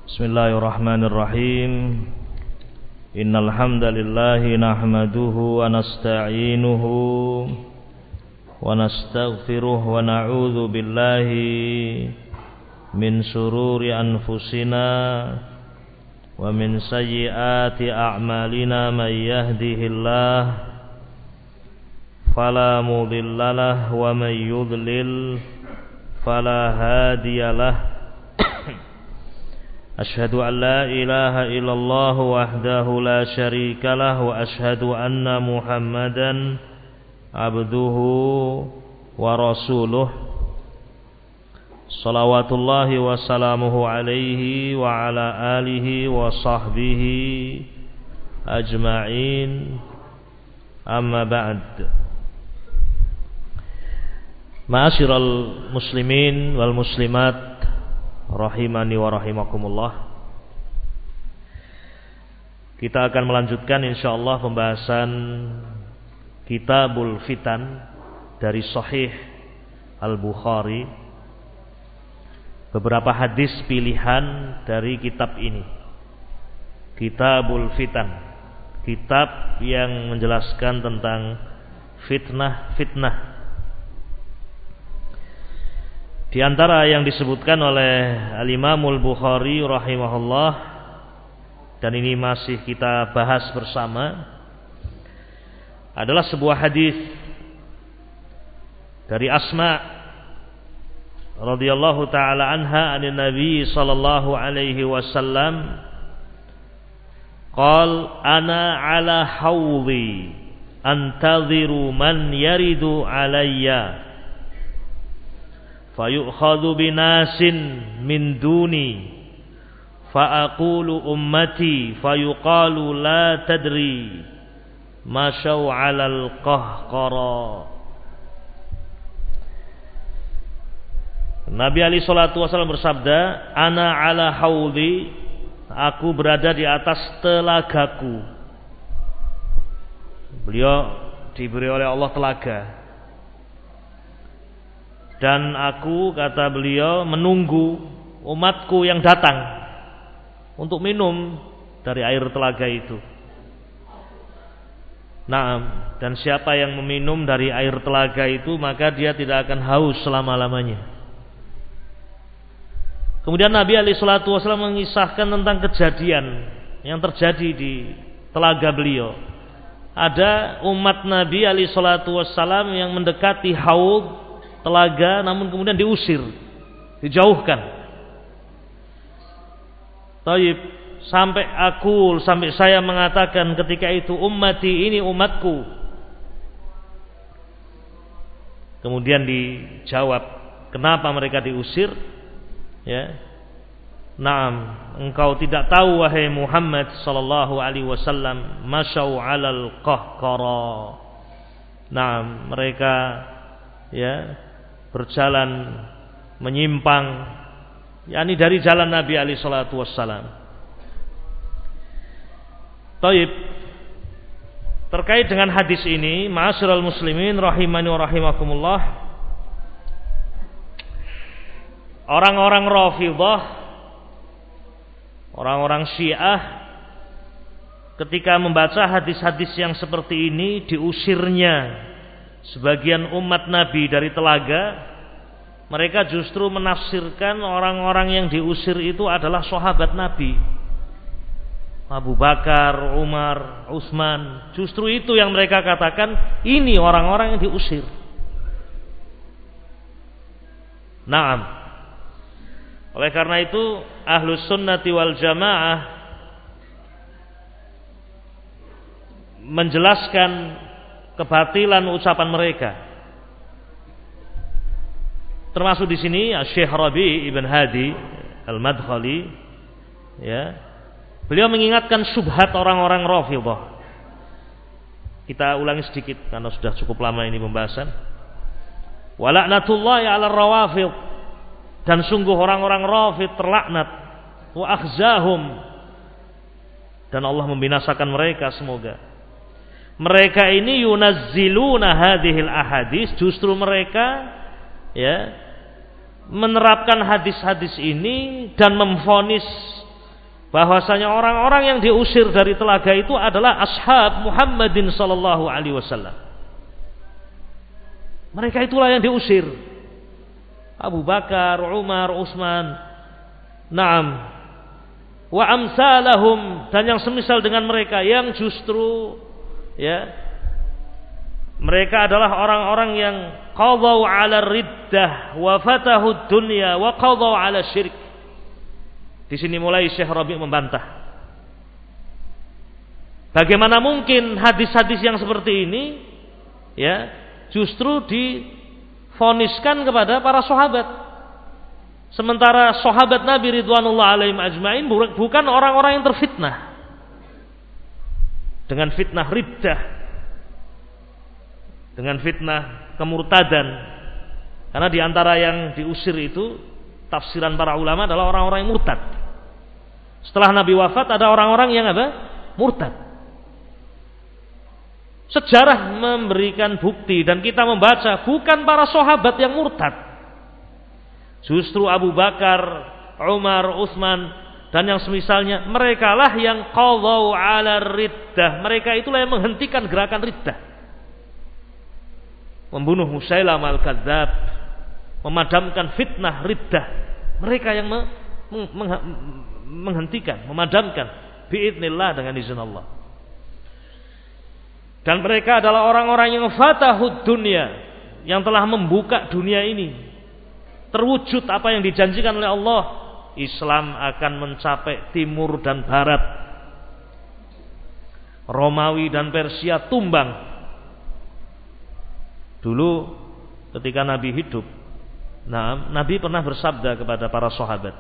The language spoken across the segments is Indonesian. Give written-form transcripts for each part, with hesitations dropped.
Bismillahirrahmanirrahim. Innal hamdalillah nahmaduhu wa nasta'inuhu wa nastaghfiruh wa na'udzu billahi min shururi anfusina wa min sayyiati a'malina may yahdihillah fala mudhillalah wa may yudlil fala hadiyalah. Asyhadu an la ilaha illallah wahdahu la syarika lah wa asyhadu anna Muhammadan abduhu wa rasuluh. Salawatullahi wa salamuhu alaihi wa ala alihi wa sahbihi ajma'in. Amma ba'd. Ma'asyiral muslimin wal muslimat rahimani wa rahimakumullah. Kita akan melanjutkan insyaallah pembahasan Kitabul Fitan dari Sahih Al-Bukhari. Beberapa hadis pilihan dari kitab ini, Kitabul Fitan, kitab yang menjelaskan tentang fitnah-fitnah. Di antara yang disebutkan oleh Al-Imamul Bukhari rahimahullah, dan ini masih kita bahas bersama, adalah sebuah hadis dari Asma radhiyallahu taala anha anin Nabi sallallahu alaihi wasallam qal ana ala hawdi antadhiru man yaridu alayya fayu'khadhu binasin min duni fa'aqulu ummati fayuqalu la tadri masyau 'alal qahqara. Nabi alaihi salatu wasallam bersabda, ana ala haudi, aku berada di atas telagaku. Beliau diberi oleh Allah telaga, dan aku, kata beliau, menunggu umatku yang datang untuk minum dari air telaga itu. Naam, dan siapa yang meminum dari air telaga itu, maka dia tidak akan haus selama-lamanya. Kemudian Nabi alaihi salatu wasallam mengisahkan tentang kejadian yang terjadi di telaga beliau. Ada umat Nabi alaihi salatu wasallam yang mendekati haud telaga, namun kemudian diusir, dijauhkan. Taib, sampai saya mengatakan ketika itu, ummati, ini umatku. Kemudian dijawab, kenapa mereka diusir? Ya, naam, engkau tidak tahu wahai Muhammad sallallahu alaihi wasallam, masyau 'alal qahqara. Naam, mereka ya berjalan menyimpang, yakni dari jalan Nabi alaihi salatu wassalam. Taib, terkait dengan hadis ini, ma'asyiral muslimin rahimani wa rahimakumullah, orang-orang Rafidhah, orang-orang Syiah, ketika membaca hadis-hadis yang seperti ini, diusirnya sebagian umat Nabi dari telaga, mereka justru menafsirkan orang-orang yang diusir itu adalah sahabat Nabi, Abu Bakar, Umar, Utsman. Justru itu yang mereka katakan, ini orang-orang yang diusir. Naam. Oleh karena itu, Ahlus Sunnati wal Jamaah menjelaskan kebatilan ucapan mereka. Termasuk di sini Syekh Rabi' Ibn Hadi Al-Madkhali, ya. Beliau mengingatkan syubhat orang-orang Rafidhah. Kita ulangi sedikit karena sudah cukup lama ini pembahasan. Wa la'natullahi 'alal rawafidh, dan sungguh orang-orang Rafidh terlaknat, wa akhzahum, dan Allah membinasakan mereka semoga. Mereka ini yunazziluna hadhil ahadits, justru mereka ya menerapkan hadis-hadis ini dan memvonis bahwasanya orang-orang yang diusir dari telaga itu adalah ashab Muhammadin sallallahu alaihi wasallam. Mereka itulah yang diusir. Abu Bakar, Umar, Utsman, na'am, wa amsalahum, dan yang semisal dengan mereka yang justru mereka adalah orang-orang yang qadau 'ala riddah wa fatahu dunya wa qadau 'ala syirik. Di sini mulai Syekh Rabi' membantah. Bagaimana mungkin hadis-hadis yang seperti ini justru difoniskan kepada para sahabat, sementara sahabat Nabi ridwanullah alaihim ajmain bukan orang-orang yang terfitnah dengan fitnah riddah, dengan fitnah kemurtadan. Karena di antara yang diusir itu tafsiran para ulama adalah orang-orang yang murtad. Setelah Nabi wafat ada orang-orang yang murtad. Sejarah memberikan bukti dan kita membaca bukan para sahabat yang murtad. Justru Abu Bakar, Umar, Utsman dan yang semisalnya, merekalah yang qadau 'ala riddah. Mereka itulah yang menghentikan gerakan riddah. Membunuh Musailamah al-Kadzdzab, memadamkan fitnah riddah. Mereka yang menghentikan, memadamkan biidznillah, dengan izin Allah. Dan mereka adalah orang-orang yang fatahud dunya, yang telah membuka dunia ini. Terwujud apa yang dijanjikan oleh Allah. Islam akan mencapai timur dan barat. Romawi dan Persia tumbang. Dulu ketika Nabi hidup, Nabi pernah bersabda kepada para sahabat,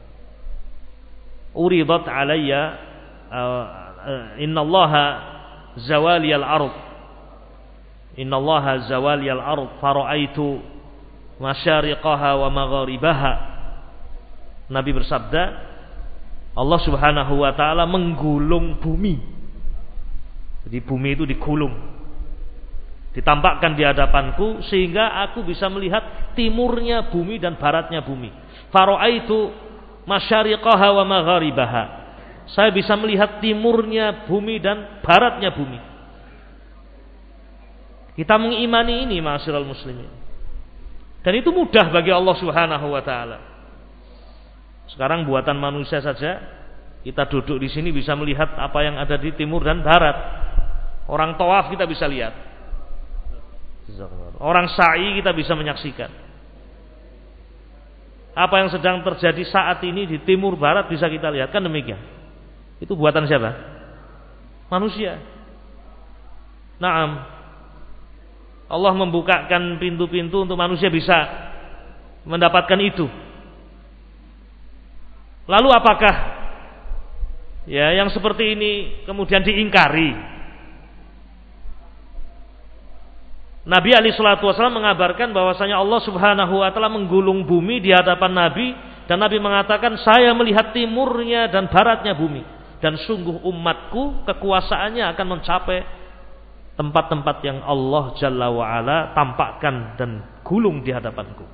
"Uridat alayya innallaha zawaliyal ard. Innallaha zawaliyal ard fara'aitu masyariqaha wa magharibaha." Nabi bersabda, Allah Subhanahu wa taala menggulung bumi. Jadi bumi itu digulung, ditampakkan di hadapanku sehingga aku bisa melihat timurnya bumi dan baratnya bumi. Fara'aitu masyariqaha wa magharibaha. Saya bisa melihat timurnya bumi dan baratnya bumi. Kita mengimani ini, ma'asyiral muslimin. Dan itu mudah bagi Allah Subhanahu wa taala. Sekarang buatan manusia saja, kita duduk di sini bisa melihat apa yang ada di timur dan barat. Orang tawaf kita bisa lihat. Orang sa'i kita bisa menyaksikan. Apa yang sedang terjadi saat ini di timur barat bisa kita lihat, kan demikian. Itu buatan siapa? Manusia. Naam. Allah membukakan pintu-pintu untuk manusia bisa mendapatkan itu. Lalu apakah yang seperti ini kemudian diingkari? Nabi alaihi salatu wasallam mengabarkan bahwasanya Allah Subhanahu wa taala menggulung bumi di hadapan Nabi, dan Nabi mengatakan, "Saya melihat timurnya dan baratnya bumi, dan sungguh umatku kekuasaannya akan mencapai tempat-tempat yang Allah Jalla wa ala tampakkan dan gulung di hadapanku."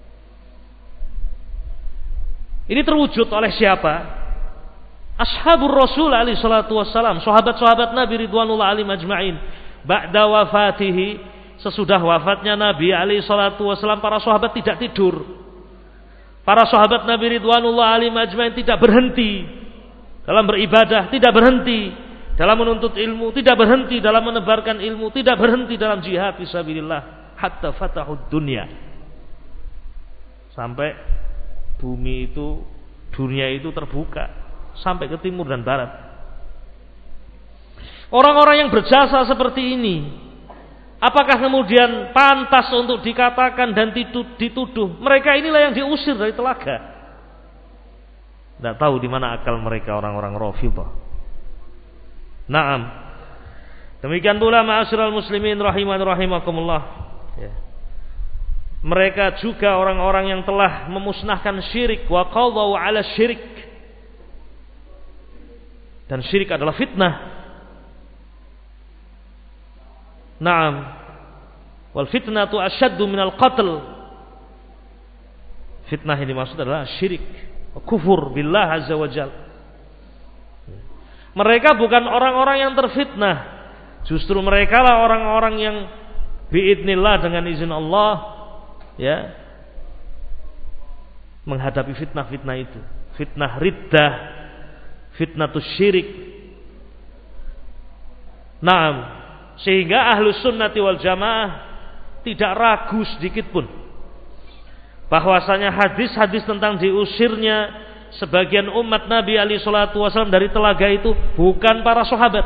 Ini terwujud oleh siapa? Ashabur Rasul alaihi salatu wassalam, sahabat-sahabat Nabi ridwanullah alaihim ajma'in. Ba'da wafatihi, sesudah wafatnya Nabi alaihi salatu wassalam, para sahabat tidak tidur. Para sahabat Nabi ridwanullah alaihim ajma'in tidak berhenti dalam beribadah, tidak berhenti dalam menuntut ilmu, tidak berhenti dalam menebarkan ilmu, tidak berhenti dalam jihad fisabilillah, hatta fatahud dunya. Sampai bumi itu, dunia itu terbuka sampai ke timur dan barat. Orang-orang yang berjasa seperti ini, apakah kemudian pantas untuk dikatakan dan dituduh mereka inilah yang diusir dari telaga? Tidak tahu di mana akal mereka, orang-orang Rafidhah. Naam. Demikian pula ma'asyiral muslimin rahimakumullah. Mereka juga orang-orang yang telah memusnahkan syirik, wa qadau 'ala syirik. Dan syirik adalah fitnah. Naam. Wal fitnatu asyaddu minal qatl. Fitnah yang dimaksud adalah syirik, kufur billah azza wa jalla. Mereka bukan orang-orang yang terfitnah. Justru mereka lah orang-orang yang biidznillah dengan izin Allah ya menghadapi fitnah-fitnah itu. Fitnah riddah, fitnatus syirik. Naam, sehingga ahlus sunnati wal jamaah tidak ragu sedikit pun bahwasanya hadis-hadis tentang diusirnya sebagian umat Nabi alaihi salatu wasallam dari telaga itu bukan para sahabat.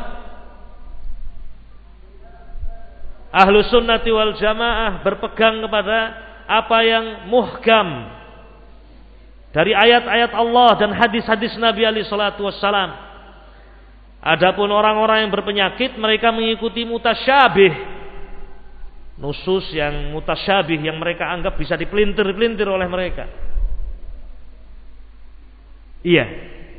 Ahlus sunnati wal jamaah berpegang kepada apa yang muhkam dari ayat-ayat Allah dan hadis-hadis Nabi alaihi salatu wasallam. Adapun orang-orang yang berpenyakit, mereka mengikuti mutasyabih, nusus yang mutasyabih yang mereka anggap bisa dipelintir-pelintir oleh mereka. Iya.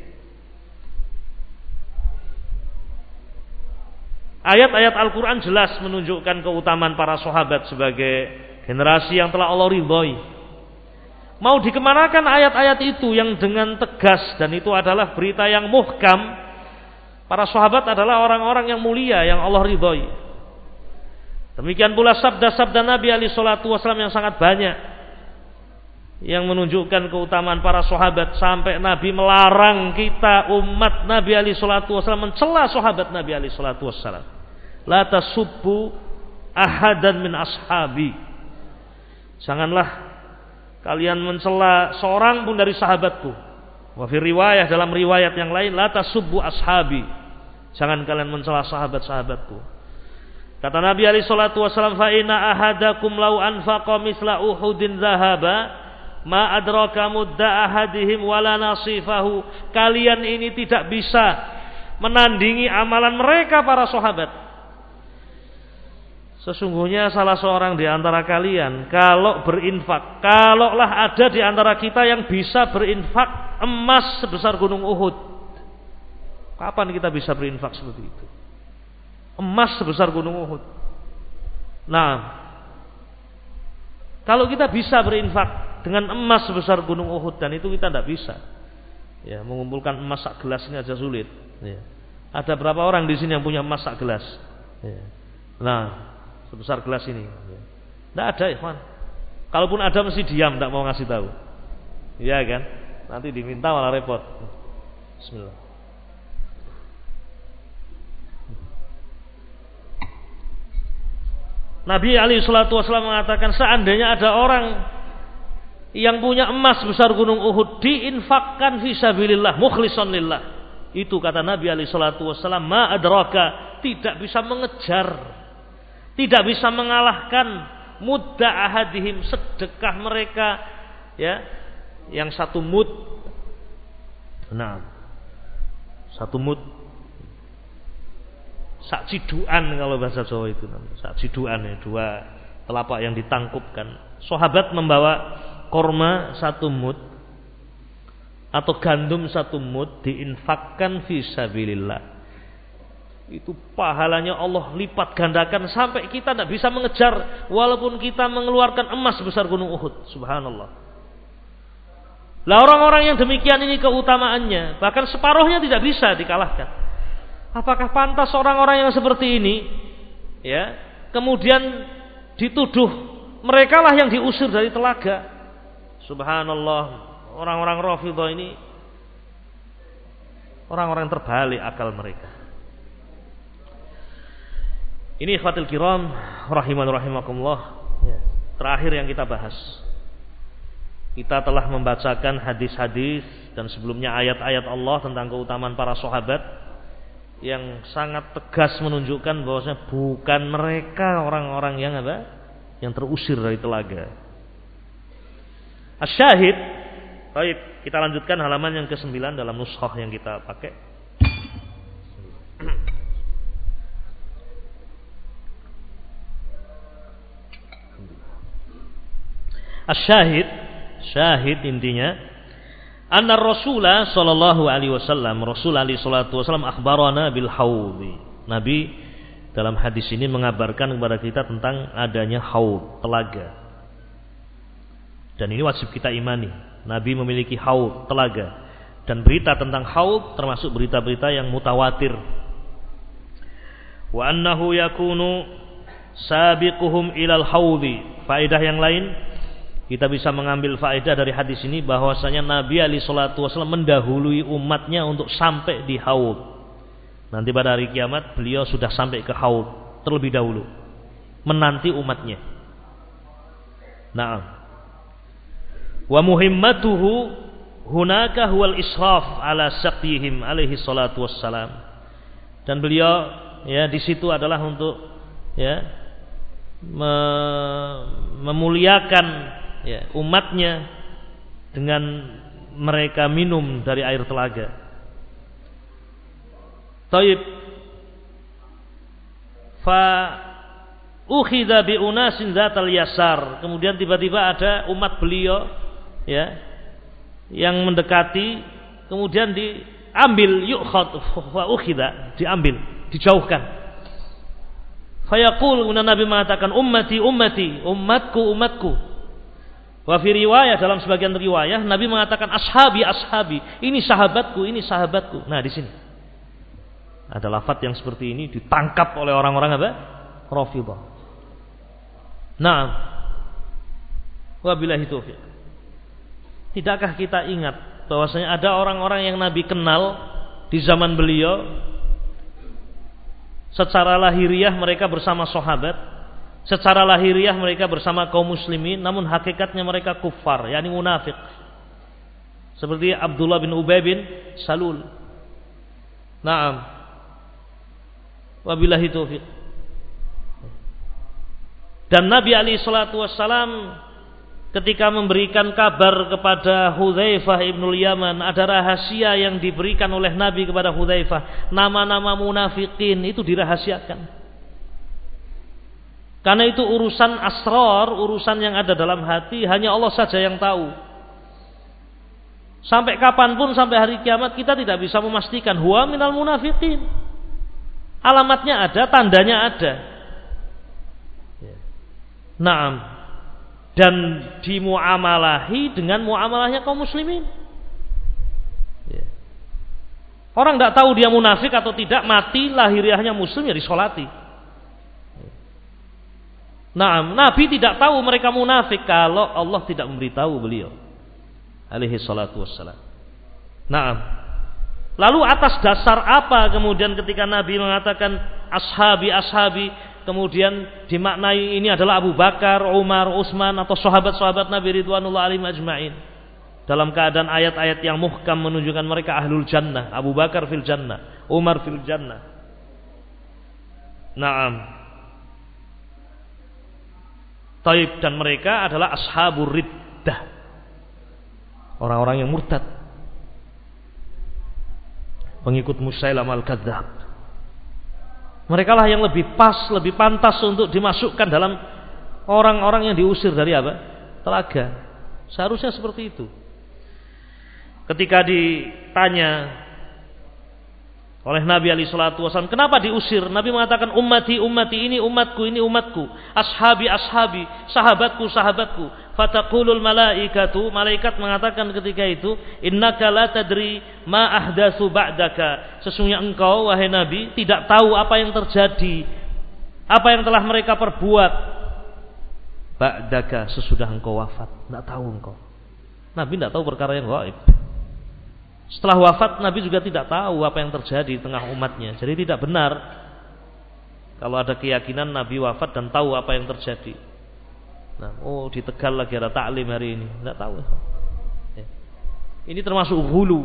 Ayat-ayat Al-Quran jelas menunjukkan keutamaan para sahabat sebagai generasi yang telah Allah ridhoi. Mau dikemanakan ayat-ayat itu yang dengan tegas, dan itu adalah berita yang muhkam. Para sahabat adalah orang-orang yang mulia yang Allah ridhoi. Demikian pula sabda-sabda Nabi alaihi salatu wasallam yang sangat banyak yang menunjukkan keutamaan para sahabat, sampai Nabi melarang kita umat Nabi alaihi salatu wasallam mencela sahabat Nabi alaihi salatu wasallam. La tasubbu ahadan min ashabi. Janganlah kalian mencela seorang pun dari sahabatku. Wa fi riwayah, dalam riwayat yang lain, la tasubbu ashabi. Jangan kalian mencela sahabat-sahabatku. Kata Nabi alaihi salatu wasallam, fa inna ahadakum law anfaqa misla uhudin zahaba ma adraka mudda ahadihim wala nasifahu. Kalian ini tidak bisa menandingi amalan mereka para sahabat. Sesungguhnya salah seorang di antara kalian kalau berinfak, kalaulah ada di antara kita yang bisa berinfak emas sebesar gunung Uhud. Kapan kita bisa berinfak seperti itu? Emas sebesar gunung Uhud. Nah, kalau kita bisa berinfak dengan emas sebesar gunung Uhud, dan itu kita tidak bisa. Ya, mengumpulkan emas sak gelas ini aja sulit. Ya. Ada berapa orang di sini yang punya emas sak gelas? Ya. Nah, sebesar gelas ini. Tidak ada, ikhwan. Kalaupun ada mesti diam, tidak mau ngasih tahu. Iya kan? Nanti diminta malah repot. Bismillah. Nabi alaihi salatu wasallam mengatakan, seandainya ada orang yang punya emas besar gunung Uhud diinfakkan fisabilillah mukhlishan lillah, itu kata Nabi alaihi salatu wasallam, ma adraka, tidak bisa mengejar, tidak bisa mengalahkan mudda ahadihim, sedekah mereka ya, yang satu mud. Nah, satu mud, sak ciduan kalau bahasa Jawa itu namanya, sak ciduan ya, dua telapak yang ditangkupkan. Sahabat membawa korma satu mud atau gandum satu mud, diinfakkan fisabilillah. Itu pahalanya Allah lipat gandakan sampai kita tidak bisa mengejar, walaupun kita mengeluarkan emas sebesar gunung Uhud. Subhanallah. Lah orang-orang yang demikian ini keutamaannya, bahkan separuhnya tidak bisa dikalahkan. Apakah pantas orang-orang yang seperti ini ya kemudian dituduh mereka lah yang diusir dari telaga? Subhanallah, orang-orang Rafidhah ini orang-orang terbalik akal mereka. Ini ikhwatul kiram rahiman rahimakumullah. Terakhir yang kita bahas, kita telah membacakan hadis-hadis dan sebelumnya ayat-ayat Allah tentang keutamaan para sahabat yang sangat tegas menunjukkan bahwasanya bukan mereka orang-orang yang apa? Yang terusir dari telaga. Asy-syahid. Baik, kita lanjutkan halaman yang ke-9 dalam nuskhah yang kita pakai. Asy-syahid, syahid intinya anna Rasulullah sallallahu alaihi wasallam, Rasul alaihi salatu wasallam akhbarana bil haudhi. Nabi dalam hadis ini mengabarkan kepada kita tentang adanya haud, telaga. Dan ini wajib kita imani. Nabi memiliki haud, telaga. Dan berita tentang haud termasuk berita-berita yang mutawatir. Wa annahu yakunu sabiquhum ilal haudi. Faedah yang lain, kita bisa mengambil faedah dari hadis ini bahwasanya Nabi alaihi salatu wasallam mendahului umatnya untuk sampai di haud. Nanti pada hari kiamat beliau sudah sampai ke haud terlebih dahulu, menanti umatnya. Naam. Wa muhimmatuhu hunaka huwal israf ala saqyihim alaihi salatu wassalam. Dan beliau ya di situ adalah untuk ya memuliakan ya umatnya dengan mereka minum dari air telaga. Taib fa ukhidha bi unasin zatal yasar. Kemudian tiba-tiba ada umat beliau ya yang mendekati, kemudian diambil, yukhad fa ukhidha, diambil, dijauhkan. Fayaqul, Nabi mengatakan ummati ummati, umatku umatku. Wa fi riwayah, dalam sebagian riwayah Nabi mengatakan ashabi ashabi, ini sahabatku, ini sahabatku. Nah, di sini ada lafaz yang seperti ini ditangkap oleh orang-orang apa? Rafidhah. Naam. Wabillahi taufiq. Tidakkah kita ingat bahwasanya ada orang-orang yang Nabi kenal di zaman beliau, secara lahiriah mereka bersama sahabat, secara lahiriah mereka bersama kaum muslimin, namun hakikatnya mereka kufar, yakni munafik. Seperti Abdullah bin Ubay bin Salul. Naam. Wabillahi taufiq. Dan Nabi alaihi salatu wassalam ketika memberikan kabar kepada Hudzaifah ibnul Yaman, ada rahasia yang diberikan oleh Nabi kepada Hudzaifah, nama-nama munafikin itu dirahasiakan. Karena itu urusan asrar, urusan yang ada dalam hati, hanya Allah saja yang tahu. Sampai kapanpun, sampai hari kiamat kita tidak bisa memastikan huwa minal munafikin. Alamatnya ada, tandanya ada. Naam. Dan dimuamalahi dengan muamalahnya kaum muslimin. Orang tidak tahu dia munafik atau tidak, mati lahiriahnya muslim ya disolati. Nah, Nabi tidak tahu mereka munafik kalau Allah tidak memberitahu beliau alaihi salatu wassalam. Nah, lalu atas dasar apa kemudian ketika Nabi mengatakan ashabi ashabi, kemudian dimaknai ini adalah Abu Bakar, Umar, Utsman atau sahabat-sahabat Nabi ridwanullah alaihim ajmain, dalam keadaan ayat-ayat yang muhkam menunjukkan mereka ahlul jannah. Abu Bakar fil jannah, Umar fil jannah. Naam. Taib, dan mereka adalah ashabur riddah, orang-orang yang murtad, pengikut Musailamah al-Kadzdzab. Mereka lah yang lebih pas, lebih pantas untuk dimasukkan dalam orang-orang yang diusir dari apa? Telaga. Seharusnya seperti itu. Ketika ditanya oleh Nabi alaihi salatu wasallam, kenapa diusir? Nabi mengatakan ummati ummati, ini umatku, ini umatku. Ashabi ashabi, sahabatku sahabatku. Fataqulul malaikatu, malaikat mengatakan ketika itu, innaka la tadri ma ahdatsu ba'daka. Sesungguhnya engkau wahai Nabi tidak tahu apa yang terjadi, apa yang telah mereka perbuat ba'daka, sesudah engkau wafat. Tidak tahu engkau. Nabi tidak tahu perkara yang gaib. Setelah wafat Nabi juga tidak tahu apa yang terjadi di tengah umatnya. Jadi tidak benar kalau ada keyakinan Nabi wafat dan tahu apa yang terjadi. Nah, di Tegal lagi ada taklim hari ini, tidak tahu. Ini termasuk hulu.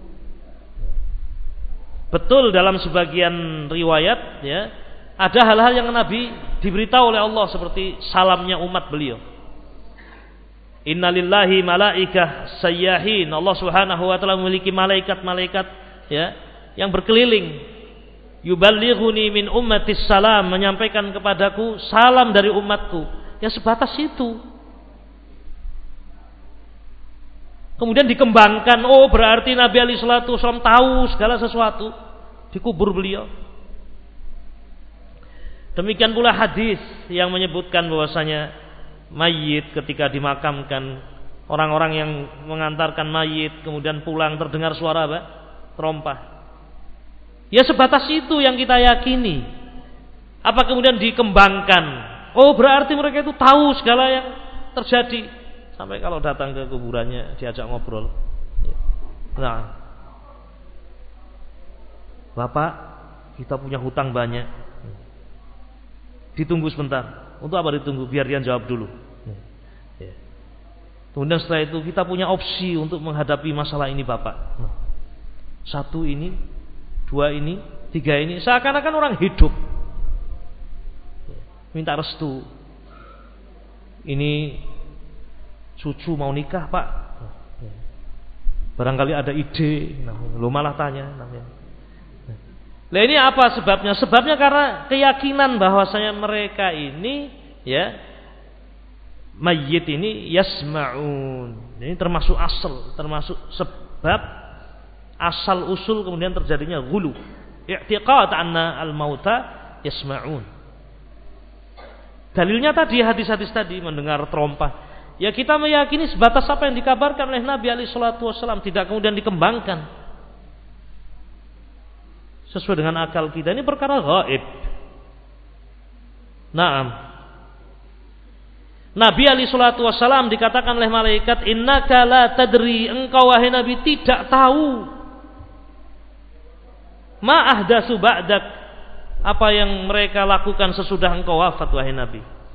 Betul dalam sebagian riwayat ya, ada hal-hal yang Nabi diberitahu oleh Allah seperti salamnya umat beliau. Innalillahi malaikah sayyahin. Allah Subhanahu wa taala memiliki malaikat-malaikat ya yang berkeliling. Yuballighuni min ummatis salam, menyampaikan kepadaku salam dari umatku. Ya sebatas itu. Kemudian dikembangkan, berarti Nabi alaihi salatu wasallam tahu segala sesuatu di kubur beliau. Demikian pula hadis yang menyebutkan bahwasanya mayit ketika dimakamkan orang-orang yang mengantarkan mayit kemudian pulang terdengar suara apa? Terompah. Ya sebatas itu yang kita yakini. Apa kemudian dikembangkan? Oh berarti mereka itu tahu segala yang terjadi. Sampai kalau datang ke kuburannya diajak ngobrol. Nah, Bapak, kita punya hutang banyak. Ditunggu sebentar. Untuk apa ditunggu? Biar dia jawab dulu. Kemudian setelah itu kita punya opsi untuk menghadapi masalah ini Bapak. 1 ini, 2 ini, 3 ini. Seakan-akan orang hidup. Minta restu. Ini cucu mau nikah Pak. Barangkali ada ide. Lu malah tanya. Nah ini apa sebabnya? Sebabnya karena keyakinan bahwasanya mereka ini ya mayyit ini yasma'un. Ini termasuk asal, termasuk sebab asal usul kemudian terjadinya ghulu. I'tiqad anna al-mauta yasma'un. Dalilnya tadi hadis-hadis tadi mendengar terompah. Ya kita meyakini sebatas apa yang dikabarkan oleh Nabi alaihi salatu wasallam, tidak kemudian dikembangkan sesuai dengan akal kita. Ini perkara gaib. Naam. Nabi alaihi salatu wasallam dikatakan oleh malaikat, innaka la tadri, engkau wahai Nabi tidak tahu ma ahdatsu ba'dak, apa yang mereka lakukan sesudah engkau wafat wahai Nabi.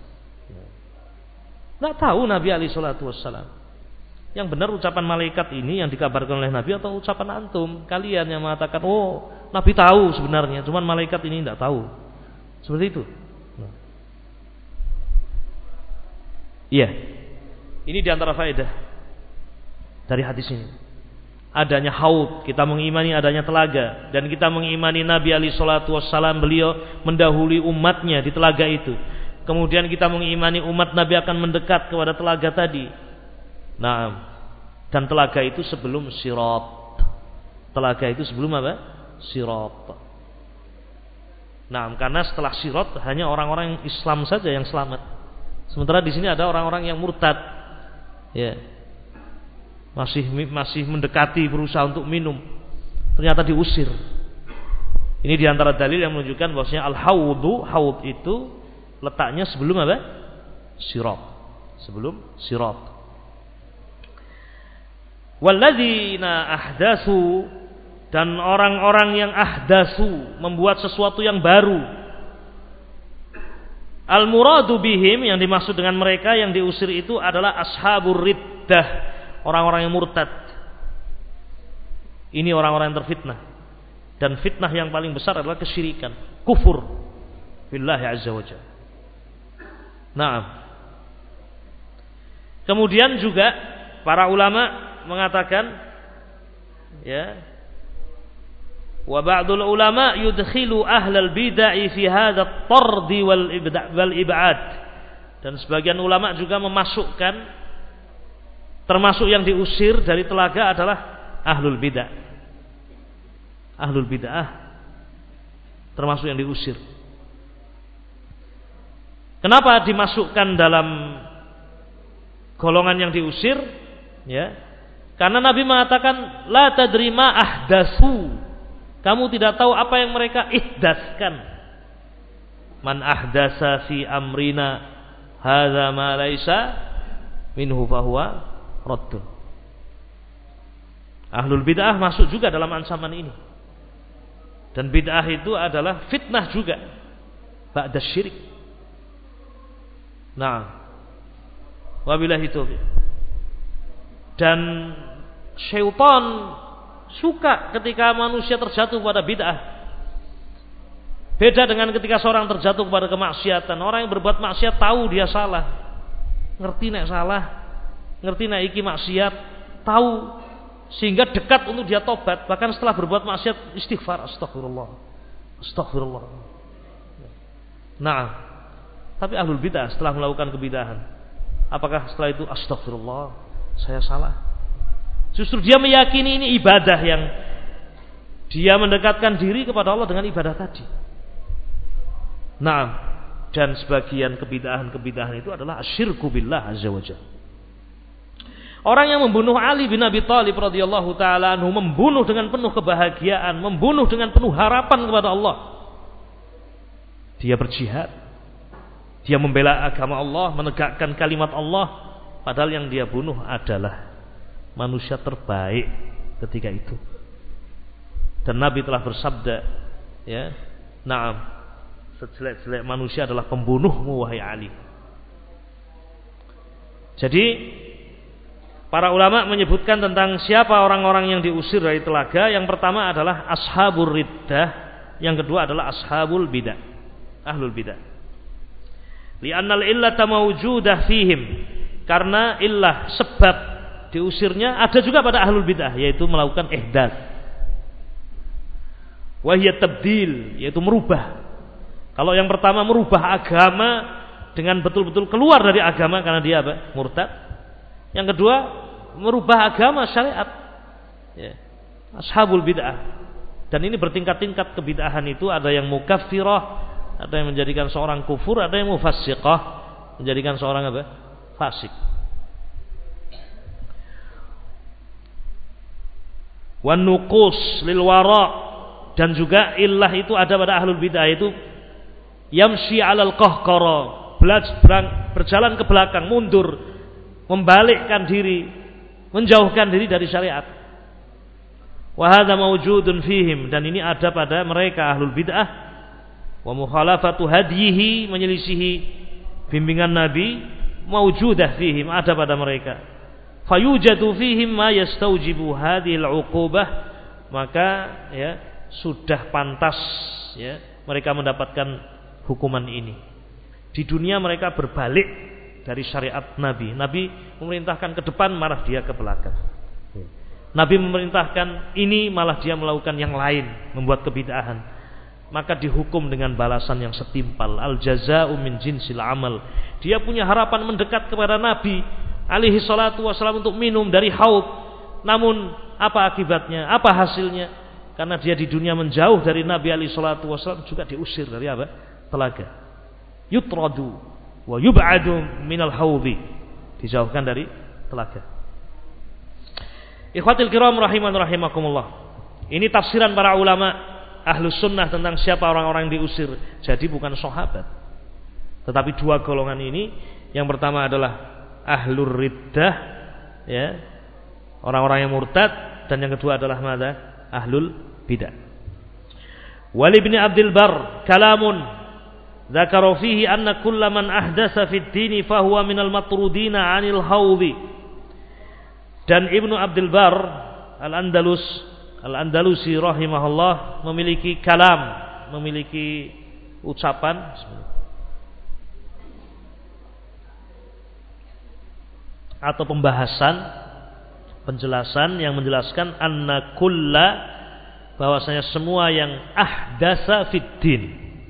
Enggak tahu Nabi alaihi salatu wasallam. Yang benar ucapan malaikat ini yang dikabarkan oleh Nabi atau ucapan antum kalian yang mengatakan oh Nabi tahu sebenarnya, cuman malaikat ini tidak tahu. Seperti itu. Iya. Ini diantara faedah dari hadis ini. Adanya haud, kita mengimani adanya telaga, dan kita mengimani Nabi alaihi salatu wassalam beliau mendahului umatnya di telaga itu. Kemudian kita mengimani umat Nabi akan mendekat kepada telaga tadi. Nah, dan telaga itu sebelum sirat. Telaga itu sebelum apa? Sirat. Nah, karena setelah sirat hanya orang-orang Islam saja yang selamat. Sementara di sini ada orang-orang yang murtad. Ya. Masih mendekati berusaha untuk minum. Ternyata diusir. Ini diantara dalil yang menunjukkan bahwasanya haud itu letaknya sebelum apa? Sirat. Sebelum sirat. Walladzina ahdatsu, dan orang-orang yang ahdatsu membuat sesuatu yang baru. Al-muradu bihim, yang dimaksud dengan mereka yang diusir itu adalah ashabur riddah, orang-orang yang murtad. Ini orang-orang yang terfitnah. Dan fitnah yang paling besar adalah kesyirikan, kufur billahi azza wajalla. Nah, kemudian juga para ulama mengatakan ya, wa ba'dul ulama yudkhilu ahlal bid'ah fi hadha at-tard wal ib'ad, dan sebagian ulama juga memasukkan termasuk yang diusir dari telaga adalah ahlul bid'ah. Ahlul bid'ah termasuk yang diusir. Kenapa dimasukkan dalam golongan yang diusir? Ya, karena Nabi mengatakan la tadri ma ahdatsu, kamu tidak tahu apa yang mereka ihdaskan. Man ahdasa fi amrina hadza ma laisa minhu fahuwa raddun. Ahlul bid'ah masuk juga dalam ancaman ini. Dan bid'ah itu adalah fitnah juga ba'da syirik. Nah, wabillahi taufiq. Dan syaitan suka ketika manusia terjatuh pada bid'ah. Beda dengan ketika seorang terjatuh kepada kemaksiatan. Orang yang berbuat maksiat tahu dia salah, ngerti nek salah, ngerti nek iki maksiat, tahu, sehingga dekat untuk dia tobat. Bahkan setelah berbuat maksiat istighfar, astagfirullah, astagfirullah. Nah, tapi ahlul bid'ah setelah melakukan kebid'ahan, apakah setelah itu astagfirullah, saya salah? Justru dia meyakini ini ibadah yang dia mendekatkan diri kepada Allah dengan ibadah tadi. Nah, dan sebagian kebid'ahan itu adalah asyirku billah azza wajalla. Orang yang membunuh Ali bin Abi Thalib radhiyallahu taala anhu, membunuh dengan penuh kebahagiaan, membunuh dengan penuh harapan kepada Allah. Dia berjihad. Dia membela agama Allah, menegakkan kalimat Allah, padahal yang dia bunuh adalah manusia terbaik ketika itu. Dan Nabi telah bersabda, ya, "Na'am, sejelek-jelek manusia adalah pembunuhmu wahai Ali." Jadi para ulama menyebutkan tentang siapa orang-orang yang diusir dari telaga. Yang pertama adalah ashabur riddah, yang kedua adalah ashabul bidah, ahlul bidah. Li'annal illata mawjudah fihim, karena illah sebab diusirnya ada juga pada ahlul bidah, yaitu melakukan ihdath. Wa hiya tabdil, yaitu merubah. Kalau yang pertama merubah agama dengan betul-betul keluar dari agama karena dia apa? Murtad. Yang kedua merubah agama syariat, ya. Ashabul bid'ah. Dan ini bertingkat-tingkat kebid'ahan itu, ada yang mukaffirah, ada yang menjadikan seorang kufur, ada yang mufassiqah, menjadikan seorang apa? Fasik. Wan nuqus lil wara, dan juga illah itu ada pada ahlul bid'ah, itu yamshi 'alal qahqara, berjalan ke belakang, mundur, membalikkan diri, menjauhkan diri dari syariat. Wa hadza mawjudun fihim, dan ini ada pada mereka ahlul bid'ah. Wa mukhalafatu hadyihi, menyelisihi bimbingan Nabi, mawjudah fihim, ada pada mereka. Fayujadu fihim ma yastaujibu hadhil 'uqubah, maka ya sudah pantas ya mereka mendapatkan hukuman ini. Di dunia mereka berbalik dari syariat Nabi. Nabi memerintahkan ke depan, malah dia ke belakang. Nabi memerintahkan ini, malah dia melakukan yang lain, membuat kebid'ahan. Maka dihukum dengan balasan yang setimpal. Al jazaa'u min jinsil amal. Dia punya harapan mendekat kepada Nabi alaihi salatu wasallam untuk minum dari haud. Namun apa akibatnya? Apa hasilnya? Karena dia di dunia menjauh dari Nabi alaihi salatu wasallam, juga diusir dari apa? Telaga. Yutradu wa yub'adu minal haudi, dijauhkan dari telaga. Ikhwatil kiram rahiman rahimakumullah. Ini tafsiran para ulama Ahlus Sunnah tentang siapa orang-orang yang diusir. Jadi bukan sahabat, tetapi dua golongan ini. Yang pertama adalah ahlur riddah, ya, orang-orang yang murtad, dan yang kedua adalah mana? Ahlul bidah. Wali bin Abdul Bar kalamun dzakara fihi anna kulla man ahdatsa fid dini fahuwa minal matrudina 'anil haudhi. Dan Ibnu Abdul Bar Al-Andalusi rahimahullah memiliki kalam, memiliki ucapan atau pembahasan, penjelasan yang menjelaskan anna kulla, bahwasanya semua yang ahdatsa fid din,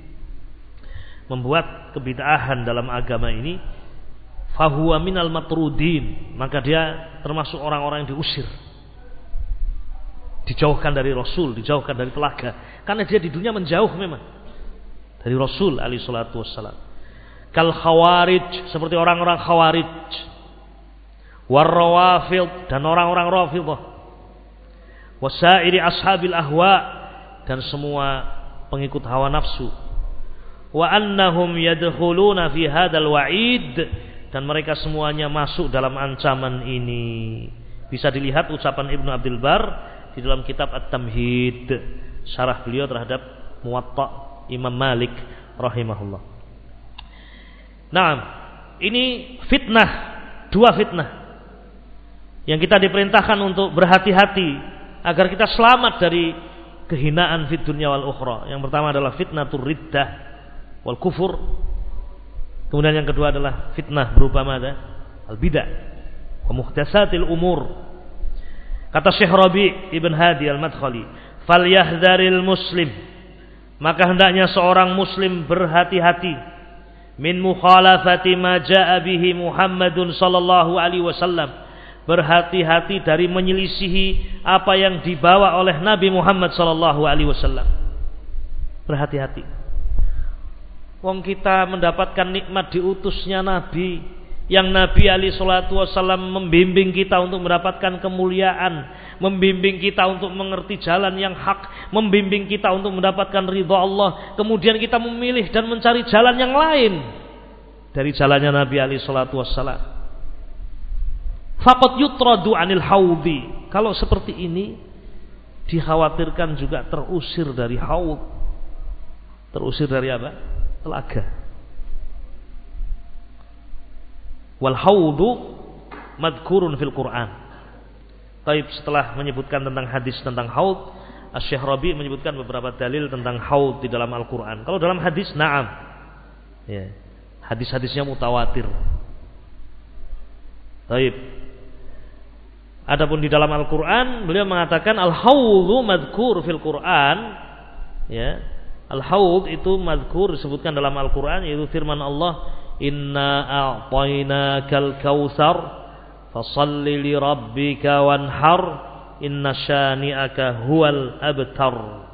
membuat kebid'ahan dalam agama ini, fahuwa minal matrudin, maka dia termasuk orang-orang yang diusir, dijauhkan dari Rasul, dijauhkan dari telaga, karena dia di dunia menjauh memang dari Rasul alaihi salatu wassalam. Kal khawarij, seperti orang-orang khawarij, war rawafid, dan orang-orang rafidhah, wasairi ashabil ahwa, dan semua pengikut hawa nafsu. Wa annahum yadkhuluna fi hadzal wa'id, dan mereka semuanya masuk dalam ancaman ini. Bisa dilihat ucapan Ibnu Abdul Bar di dalam kitab At-Tamhid, syarah beliau terhadap Muwatta Imam Malik rahimahullah. Nah, ini fitnah, dua fitnah yang kita diperintahkan untuk berhati-hati agar kita selamat dari kehinaan fid dunya wal ukhra. Yang pertama adalah fitnatur riddah wal kufur. Kemudian yang kedua adalah fitnah berupa mana? Al bidah wa muhdatsatil umur. Kata Syekh Rabi' Ibn Hadi Al-Madkhali, "Falyahdharil muslim", maka hendaknya seorang muslim berhati-hati, min mukhalafati ma jaa bihi Muhammadun sallallahu alaihi wasallam, berhati-hati dari menyelisihi apa yang dibawa oleh Nabi Muhammad sallallahu alaihi wasallam. Berhati-hati. Wong kita mendapatkan nikmat diutusnya Nabi, yang Nabi alaihi salatu wasallam membimbing kita untuk mendapatkan kemuliaan, membimbing kita untuk mengerti jalan yang hak, membimbing kita untuk mendapatkan ridha Allah, kemudian kita memilih dan mencari jalan yang lain dari jalannya Nabi alaihi salatu wasallam, faqad yutradu anil haudi. Kalau seperti ini dikhawatirkan juga terusir dari haud. Terusir dari apa? Telaga. Wal haudu madhkurun fil Quran. Taib, setelah menyebutkan tentang hadis tentang haud, Asy-Syaikh Rabi menyebutkan beberapa dalil tentang haud di dalam Al-Quran. Kalau dalam hadis, na'am, ya, hadis-hadisnya mutawatir. Taib. Adapun di dalam Al-Quran, beliau mengatakan al-haudu madhkur fil Quran. Ya, al-haud itu madhkur disebutkan dalam Al-Quran, yaitu firman Allah, inna a'tainakal kautsar fasalli li rabbika wanhar inna syani'aka huwal abtar.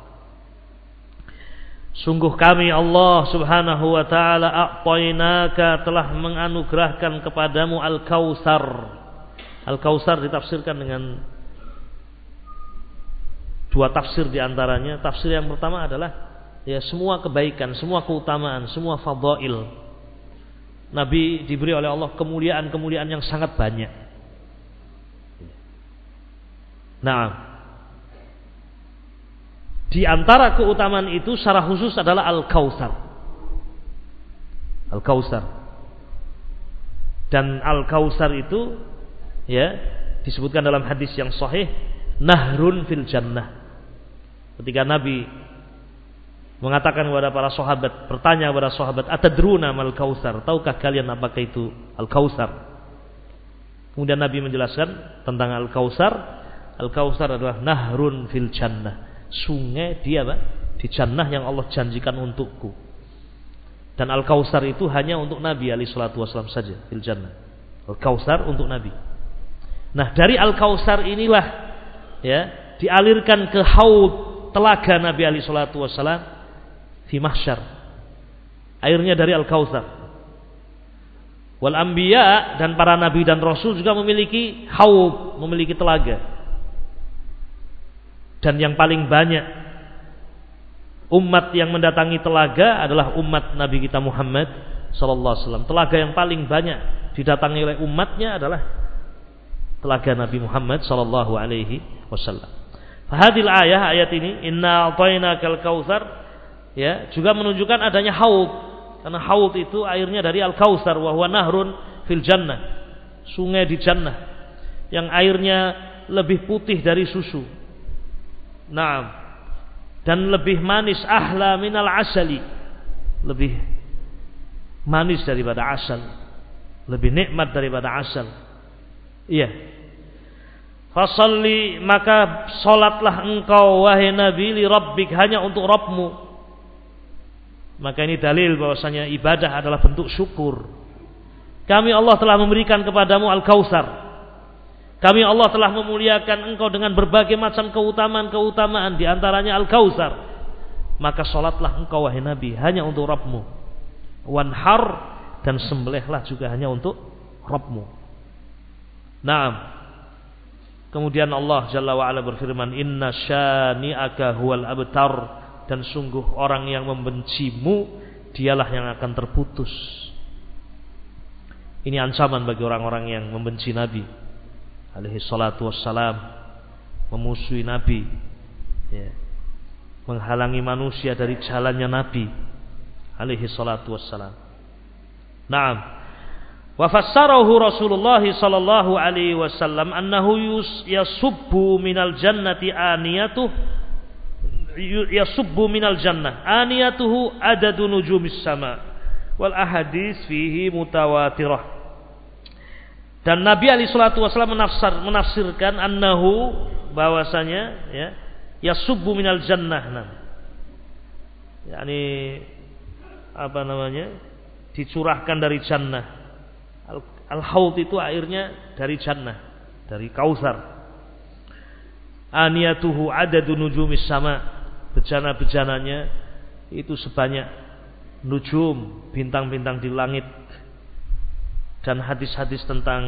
Sungguh kami Allah subhanahu wa ta'ala a'tainaka telah menganugerahkan kepadamu al-kautsar. Al-kautsar ditafsirkan dengan dua tafsir diantaranya. Tafsir yang pertama adalah ya semua kebaikan, semua keutamaan, semua fadail. Nabi diberi oleh Allah kemuliaan-kemuliaan yang sangat banyak. Nah, di antara keutamaan itu secara khusus adalah Al-Kautsar. Al-Kautsar. Dan Al-Kautsar itu ya disebutkan dalam hadis yang sahih, nahrun fil jannah. Ketika Nabi mengatakan kepada para sahabat, bertanya kepada sahabat, atadruna mal kautsar, tahukah kalian apakah itu al-kautsar? Kemudian Nabi menjelaskan tentang al-kautsar. Al-kautsar adalah nahrun fil jannah, sungai dia di jannah yang Allah janjikan untukku. Dan al-kautsar itu hanya untuk Nabi alaihi salatu wasallam saja fil jannah. Al-kautsar untuk Nabi. Nah, dari al-kautsar inilah ya dialirkan ke haud, telaga Nabi alaihi salatu wasallam di mahsyar. Airnya dari Al-Kautsar. Wal anbiya, dan para nabi dan rasul juga memiliki haud, memiliki telaga. Dan yang paling banyak umat yang mendatangi telaga adalah umat Nabi kita Muhammad sallallahu alaihi wasallam. Telaga yang paling banyak didatangi oleh umatnya adalah telaga Nabi Muhammad sallallahu alaihi wasallam. Fahadil ayat ini, inna a'tainakal kautsar, ya, juga menunjukkan adanya haud, karena haud itu airnya dari al-kautsar, wa huwa nahrun fil jannah, sungai di jannah yang airnya lebih putih dari susu. Naam, dan lebih manis, ahla minal asali, lebih manis daripada asal, lebih nikmat daripada asal. Iya. Fasalli, maka salatlah engkau wahai Nabi, li rabbik, hanya untuk Rabbmu. Maka ini dalil bahwasanya ibadah adalah bentuk syukur. Kami Allah telah memberikan kepadamu Al-Kautsar. Kami Allah telah memuliakan engkau dengan berbagai macam keutamaan-keutamaan, di antaranya Al-Kautsar. Maka salatlah engkau wahai Nabi hanya untuk Rabbmu. Wanhar, dan sembelihlah juga hanya untuk Rabbmu. Naam. Kemudian Allah Jalla wa Ala berfirman, inna syani'aka huwal abtar, dan sungguh orang yang membencimu dialah yang akan terputus. Ini ancaman bagi orang-orang yang membenci Nabi alaihi salatu wassalam, memusuhi Nabi, ya, menghalangi manusia dari jalannya Nabi alaihi salatu wassalam. Naam. Wa fassarahu Rasulullah sallallahu alaihi wasallam annahu yasubbu minal jannati aniyatuh, yasubbu minal jannah aniyatuhu adadu nujumis sama, wal ahadits fihi mutawatirah. Dan Nabi alaihi salatu wasallam menafsirkan annahu, bahwasanya ya yasubbu minal jannah, yakni apa namanya, dicurahkan dari jannah. Al-haud itu airnya dari jannah, dari Kautsar. Aniyatuhu adadu nujumis sama, bejana-bejananya itu sebanyak nujum, bintang-bintang di langit. Dan hadis-hadis tentang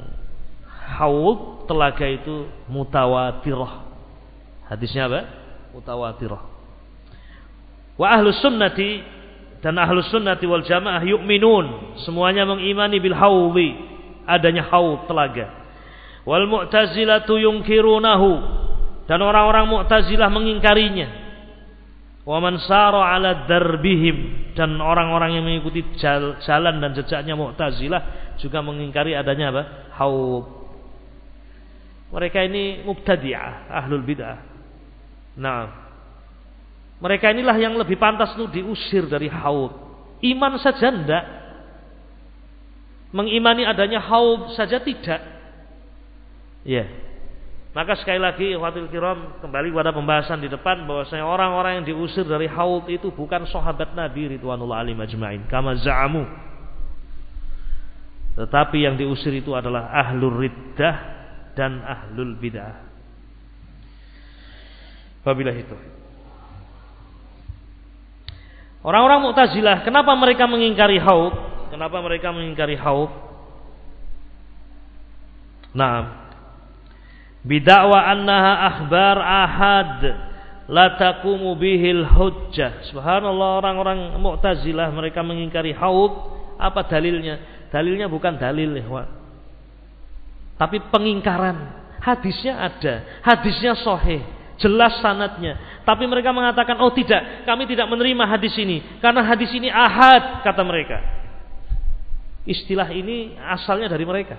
haud telaga itu mutawatirah. Hadisnya apa? Mutawatirah. Wa ahlus sunnati, dan ahlus sunnati wal jamaah yu'minun, semuanya mengimani bil haudhi, adanya haud telaga. Wal mu'tazilatu yungkirunahu, dan orang-orang Mu'tazilah mengingkarinya. Wa man sara ala darbihim, dan orang-orang yang mengikuti jalan dan jejaknya Mu'tazilah juga mengingkari adanya apa? Haud. Mereka ini mubtadi'ah, ahlul bid'ah. Nah, mereka inilah yang lebih pantas itu diusir dari haud. Iman saja enggak, mengimani adanya haud saja tidak. Ya. Maka sekali lagi ikhwatul kiram, kembali pada pembahasan di depan bahwasanya orang-orang yang diusir dari haud itu bukan sahabat Nabi ridwanullah alaihim ajma'in kama za'amu. Tetapi yang diusir itu adalah ahlur riddah dan ahlul bid'ah. Wabillahi taufiq. Orang-orang Mu'tazilah, kenapa mereka mengingkari haud? Kenapa mereka mengingkari haud? Nah, bid'awa annaha akhbar ahad la taqumu bihil hujjah. Subhanallah, orang-orang Mu'tazilah mereka mengingkari haud. Apa dalilnya? Dalilnya bukan dalil, tapi pengingkaran. Hadisnya ada, hadisnya sahih, jelas sanadnya, tapi mereka mengatakan, oh tidak, kami tidak menerima hadis ini karena hadis ini ahad, kata mereka. Istilah ini asalnya dari mereka.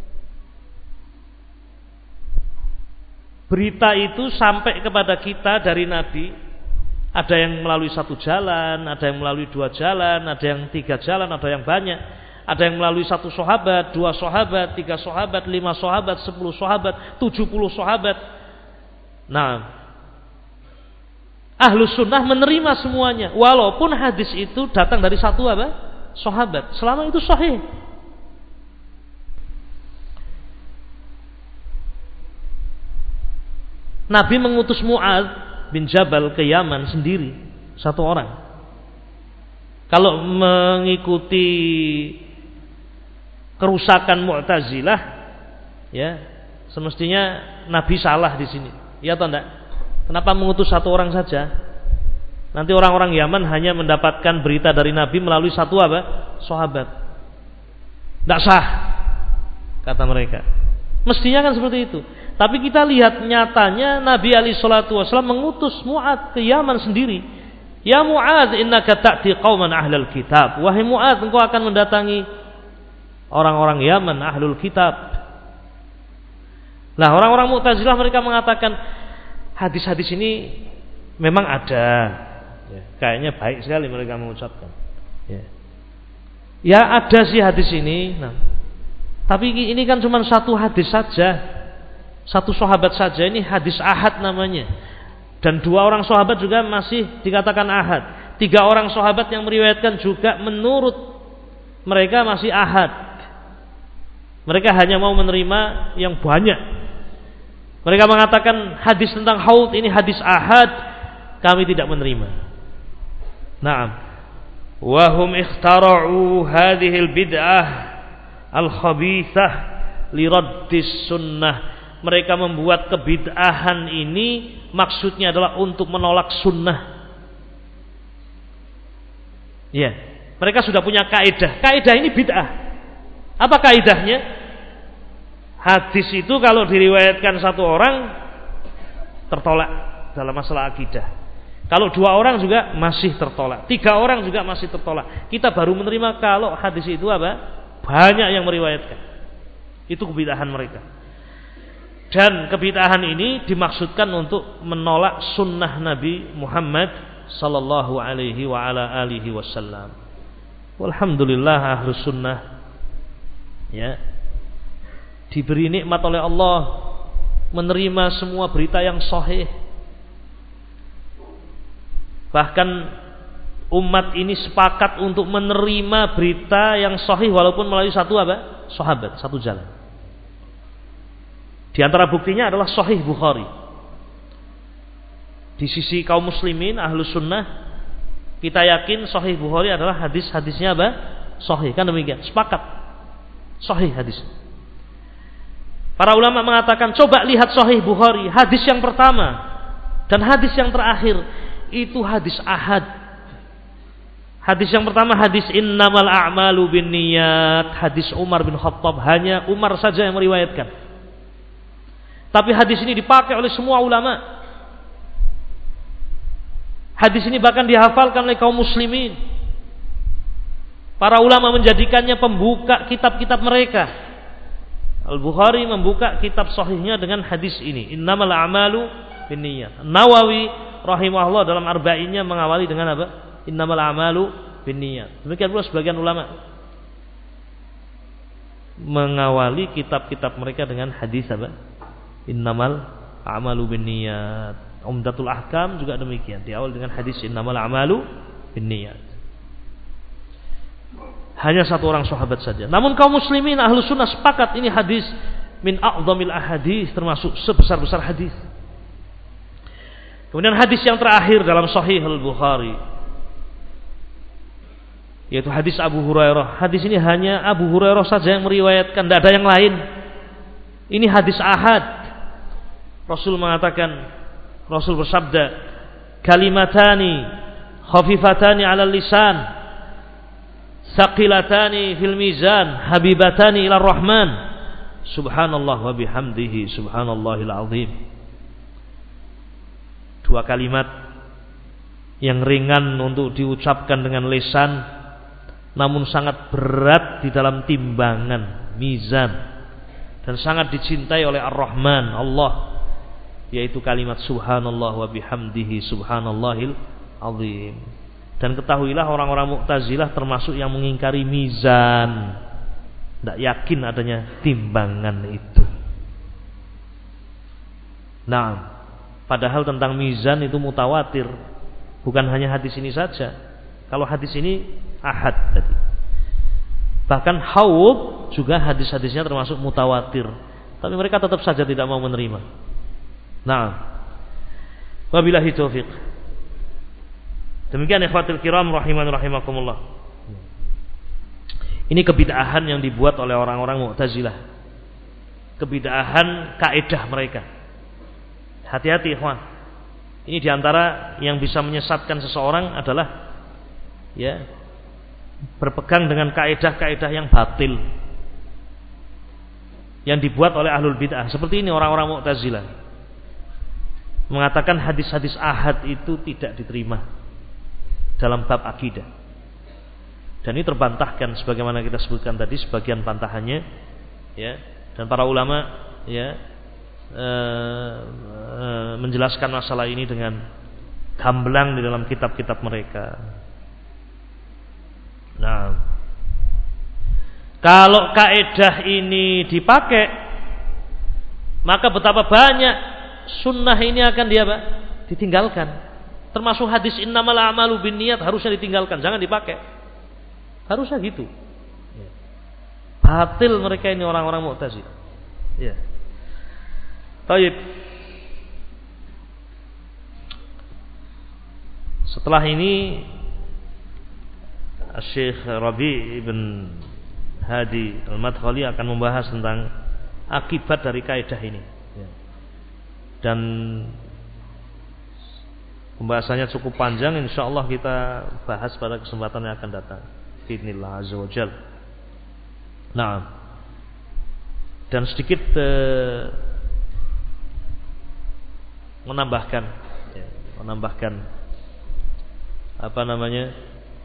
Berita itu sampai kepada kita dari Nabi, ada yang melalui satu jalan, ada yang melalui dua jalan, ada yang tiga jalan, ada yang banyak. Ada yang melalui satu sahabat, dua sahabat, tiga sahabat, 5 sahabat, 10 sahabat, 70 sahabat. Nah, Ahlus Sunnah menerima semuanya, walaupun hadis itu datang dari satu apa? Sahabat. Selama itu sahih. Nabi mengutus Mu'adz bin Jabal ke Yaman sendiri, satu orang. Kalau mengikuti kerusakan Mu'tazilah, ya, semestinya Nabi salah di sini. Ya atau enggak? Kenapa mengutus satu orang saja? Nanti orang-orang Yaman hanya mendapatkan berita dari Nabi melalui satu apa? Sahabat. Enggak sah, kata mereka. Mestinya kan seperti itu. Tapi kita lihat nyatanya Nabi alaihi salatu wasallam mengutus Mu'adz ke Yaman sendiri. Ya Mu'adz, innaka ta'ti qauman ahlal kitab. Wahai Mu'adz, engkau akan mendatangi orang-orang Yaman, ahlul kitab. Nah, orang-orang Mu'tazilah mereka mengatakan hadis-hadis ini memang ada. Ya, kayaknya baik sekali mereka mengucapkan. Ya ada sih hadis ini. Nah, tapi ini kan cuma satu hadis saja, satu sahabat saja. Ini hadis ahad namanya. Dan 2 orang sahabat juga masih dikatakan ahad. 3 orang sahabat yang meriwayatkan juga menurut mereka masih ahad. Mereka hanya mau menerima yang banyak. Mereka mengatakan hadis tentang haud ini hadis ahad, kami tidak menerima. Naam. Wa hum ikhtara'u hadhil bid'ah al-khabithah li raddis sunnah. Mereka membuat kebid'ahan ini maksudnya adalah untuk menolak sunnah. Ya, mereka sudah punya kaidah. Kaidah ini bid'ah. Apa kaidahnya? Hadis itu kalau diriwayatkan satu orang tertolak dalam masalah akidah. Kalau 2 orang juga masih tertolak. 3 orang juga masih tertolak. Kita baru menerima kalau hadis itu apa? Banyak yang meriwayatkan. Itu kebid'ahan mereka. Dan kebid'ahan ini dimaksudkan untuk menolak sunnah Nabi Muhammad sallallahu alaihi wa ala alihi wasallam. Walhamdulillah ahlus sunnah, ya, diberi nikmat oleh Allah menerima semua berita yang sahih. Bahkan umat ini sepakat untuk menerima berita yang sahih walaupun melalui satu apa? Sahabat, satu jalan. Di antara buktinya adalah Sahih Bukhari. Di sisi kaum muslimin ahlus sunnah, kita yakin Sahih Bukhari adalah hadis-hadisnya apa? Sahih, kan demikian, sepakat. Sahih hadis. Para ulama mengatakan coba lihat Sahih Bukhari, hadis yang pertama dan hadis yang terakhir itu hadis ahad. Hadis yang pertama hadis innamal a'malu binniyat, hadis Umar bin Khattab, hanya Umar saja yang meriwayatkan. Tapi hadis ini dipakai oleh semua ulama. Hadis ini bahkan dihafalkan oleh kaum muslimin. Para ulama menjadikannya pembuka kitab-kitab mereka. Al-Bukhari membuka kitab sahihnya dengan hadis ini, innamal a'malu binniyat. Nawawi rahimahullah dalam arba'innya mengawali dengan apa? Innamal a'malu binniyat. Demikian pula sebagian ulama mengawali kitab-kitab mereka dengan hadis apa? Innamal a'malu binniyat. Umdatul Ahkam juga demikian, diawali dengan hadis innamal a'malu binniyat. Hanya satu orang sahabat saja. Namun kaum muslimin ahlu sunnah sepakat ini hadis min a'zamil ahadis, termasuk sebesar-besar hadis. Kemudian hadis yang terakhir dalam Sahih Al-Bukhari, yaitu hadis Abu Hurairah. Hadis ini hanya Abu Hurairah saja yang meriwayatkan, tidak ada yang lain. Ini hadis ahad. Rasul mengatakan, Rasul bersabda, kalimatani khafifatani 'alal lisan, saqilatani fil mizan, habibatani ila rahman, subhanallah wa bihamdihi subhanallahil azim. Dua kalimat yang ringan untuk diucapkan dengan lisan, namun sangat berat di dalam timbangan mizan, dan sangat dicintai oleh Ar-Rahman Allah, yaitu kalimat subhanallah wa bihamdihi subhanallahil azim. Dan ketahuilah orang-orang Mu'tazilah termasuk yang mengingkari mizan, tidak yakin adanya timbangan itu. Nah, padahal tentang mizan itu mutawatir, bukan hanya hadis ini saja. Kalau hadis ini ahad tadi, bahkan haud juga hadis-hadisnya termasuk mutawatir, tapi mereka tetap saja tidak mau menerima. Nah, wabillahi taufiq. Demikian ikhwatul kiram rahiman rahimakumullah. Ini kebid'ahan yang dibuat oleh orang-orang Mu'tazilah. Kebid'ahan kaidah mereka. Hati-hati ikhwan. Ini diantara yang bisa menyesatkan seseorang adalah ya, berpegang dengan kaidah-kaidah yang batil yang dibuat oleh ahlul bid'ah. Seperti ini orang-orang Mu'tazilah mengatakan hadis-hadis ahad itu tidak diterima dalam bab akidah. Dan ini terbantahkan sebagaimana kita sebutkan tadi sebagian bantahannya, ya. Dan para ulama ya menjelaskan masalah ini dengan gamblang di dalam kitab-kitab mereka. Nah, kalau kaidah ini dipakai, maka betapa banyak sunnah ini akan ditinggalkan. Termasuk hadis innamal a'malu binniyat harusnya ditinggalkan, jangan dipakai. Harusnya gitu. Batil mereka ini orang-orang Mu'tazilah. Ya. Baik. Setelah ini Syekh Rabi' ibn Hadi Al-Madkhali akan membahas tentang akibat dari kaidah ini. Dan pembahasannya cukup panjang, insyaallah kita bahas pada kesempatan yang akan datang. Bismillah azza wa jalla. Nah, dan sedikit menambahkan apa namanya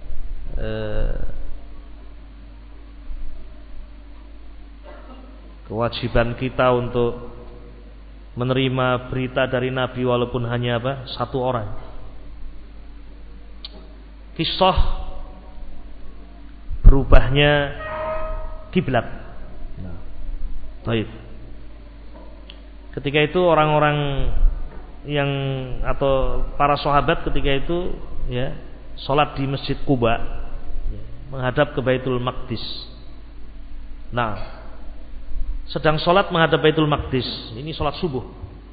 kewajiban kita untuk menerima berita dari Nabi walaupun hanya satu orang. Kisah berubahnya kiblat. Nah, baik. Ketika itu orang-orang yang atau para sahabat ketika itu ya salat di Masjid Quba menghadap ke Baitul Maqdis. Nah, sedang sholat menghadap Baitul Maqdis. Ini sholat subuh.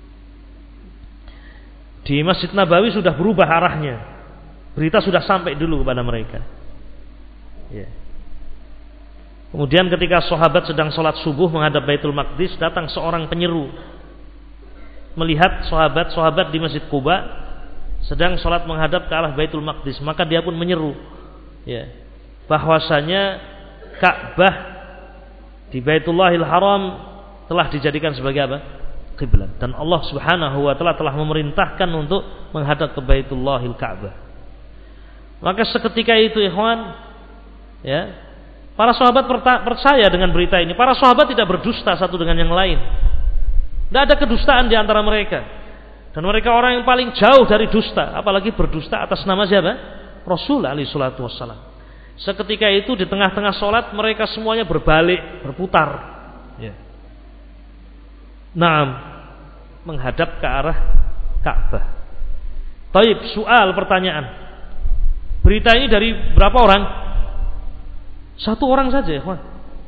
Di Masjid Nabawi sudah berubah arahnya. Berita sudah sampai dulu kepada mereka. Ya. Kemudian ketika sahabat sedang sholat subuh menghadap Baitul Maqdis, datang seorang penyeru melihat sahabat-sahabat di Masjid Quba sedang sholat menghadap ke arah Baitul Maqdis, maka dia pun menyeru, ya, bahwasanya Ka'bah di Baitullahil Haram telah dijadikan sebagai apa? Qiblat. Dan Allah Subhanahu wa taala telah memerintahkan untuk menghadap ke Baitullahil Ka'bah. Maka seketika itu, ikhwan, ya, para sahabat percaya dengan berita ini. Para sahabat tidak berdusta satu dengan yang lain. Tidak ada kedustaan di antara mereka. Dan mereka orang yang paling jauh dari dusta, apalagi berdusta atas nama siapa? Rasul alaihi salatu wassalam. Seketika itu di tengah-tengah sholat mereka semuanya berbalik, berputar, ya. Naam, menghadap ke arah Ka'bah. Taib, soal, pertanyaan. Berita ini dari berapa orang? Satu orang saja, ikhwan.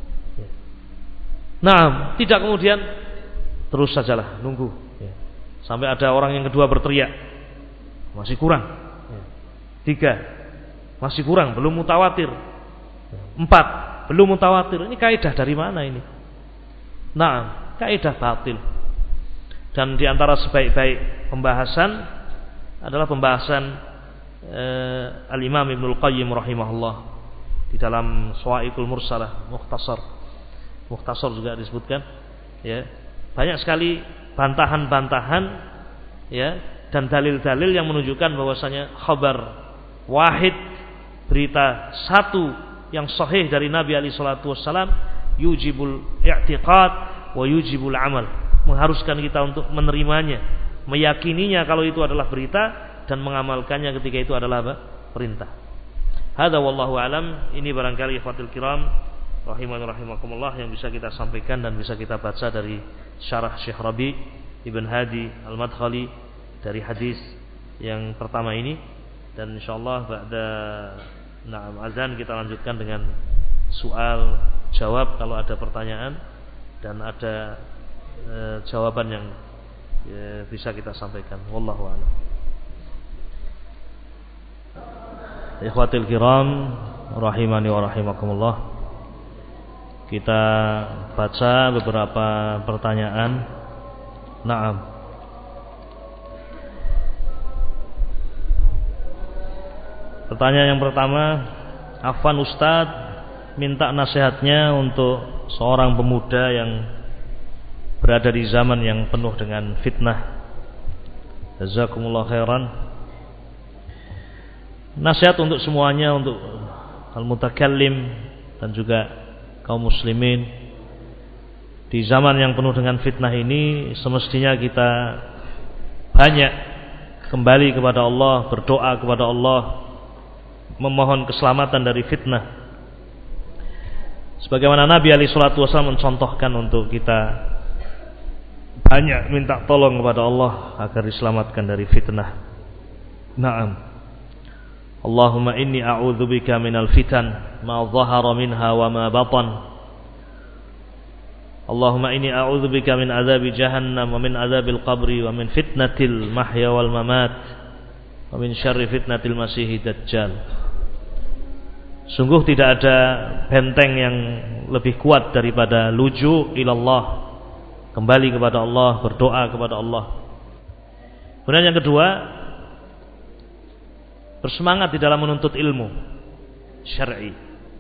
Naam, tidak kemudian terus sajalah nunggu, ya, sampai ada orang yang kedua berteriak, masih kurang, ya. 3, masih kurang, belum mutawatir. 4, belum mutawatir. Ini kaidah dari mana ini? Nah, kaidah batil. Dan diantara sebaik-baik pembahasan adalah pembahasan Al-Imam Ibnul Qayyim rahimahullah di dalam Shawa'iqul Mursalah, Mukhtasar juga disebutkan, ya. Banyak sekali bantahan-bantahan, ya, dan dalil-dalil yang menunjukkan bahwasanya khabar wahid, berita satu yang sahih dari Nabi alaihi salatu wassalam, yujibul i'tiqad wa yujibul amal, mengharuskan kita untuk menerimanya, meyakininya kalau itu adalah berita, dan mengamalkannya ketika itu adalah apa? Perintah. Hadza wallahu alam. Ini barangkali ikhwatul kiram rahimani rahimakumullah yang bisa kita sampaikan dan bisa kita baca dari syarah Syekh Rabi' Ibn Hadi Al-Madkhali dari hadis yang pertama ini. Dan insyaallah ba'da azan kita lanjutkan dengan soal jawab kalau ada pertanyaan dan ada jawaban yang bisa kita sampaikan. Wallahu a'lam. Ikhwatul kiram rahimani wa rahimakumullah. Kita baca beberapa pertanyaan. Naam. Pertanyaan yang pertama, afwan Ustadz, minta nasihatnya untuk seorang pemuda yang berada di zaman yang penuh dengan fitnah. Jazakumullah khairan. Nasihat untuk semuanya, untuk al-mutakallim dan juga kaum muslimin di zaman yang penuh dengan fitnah ini, semestinya kita banyak kembali kepada Allah, berdoa kepada Allah, memohon keselamatan dari fitnah. Sebagaimana Nabi alaihi salatu wasallam mencontohkan untuk kita banyak minta tolong kepada Allah agar diselamatkan dari fitnah. Naam. Allahumma inni a'udzubika minal fitan ma dhahara minha wa ma batan. Allahumma inni a'udzubika min azabi jahannam wa min azabil qabri wa min fitnatil mahya wal mamat wa min syarri fitnatil masihid dajjal. Sungguh tidak ada benteng yang lebih kuat daripada luju ilallah, kembali kepada Allah, berdoa kepada Allah. Kemudian yang kedua, bersemangat di dalam menuntut ilmu syar'i.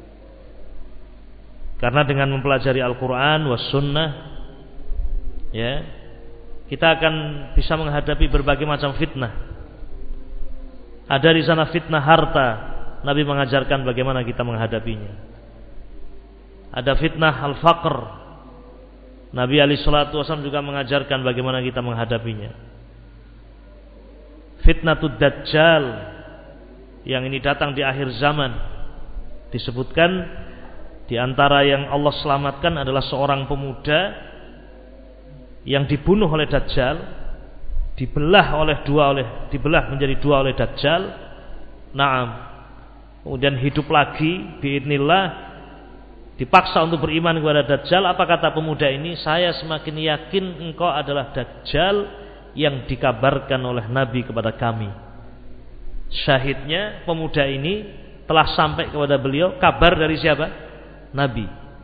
Karena dengan mempelajari Al-Quran was sunnah, ya, kita akan bisa menghadapi berbagai macam fitnah. Ada di sana fitnah harta, Nabi mengajarkan bagaimana kita menghadapinya. Ada fitnah al-faqr, Nabi alaihi salatu wasallam juga mengajarkan bagaimana kita menghadapinya. Fitnatud dajjal yang ini datang di akhir zaman, disebutkan di antara yang Allah selamatkan adalah seorang pemuda yang dibunuh oleh Dajjal, dibelah menjadi dua oleh Dajjal. Naam. Kemudian hidup lagi biidznillah, dipaksa untuk beriman kepada Dajjal. Apa kata pemuda ini? Saya semakin yakin engkau adalah Dajjal yang dikabarkan oleh Nabi kepada kami. Syahidnya pemuda ini telah sampai kepada beliau kabar dari siapa? Nabi.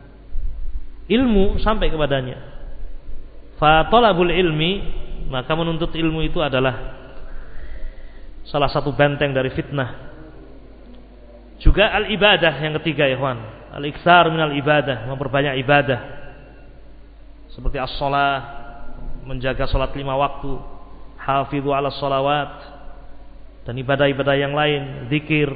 ilmu sampai kepadanya. Fa talabul ilmi, maka menuntut ilmu itu adalah salah satu benteng dari fitnah. Juga al-ibadah yang ketiga, ya ikhwan, al-iktsar minal ibadah, memperbanyak ibadah. Seperti as-shalah, menjaga salat 5 waktu, hafidhu 'alas shalawat, dan ibadah-ibadah yang lain, zikir.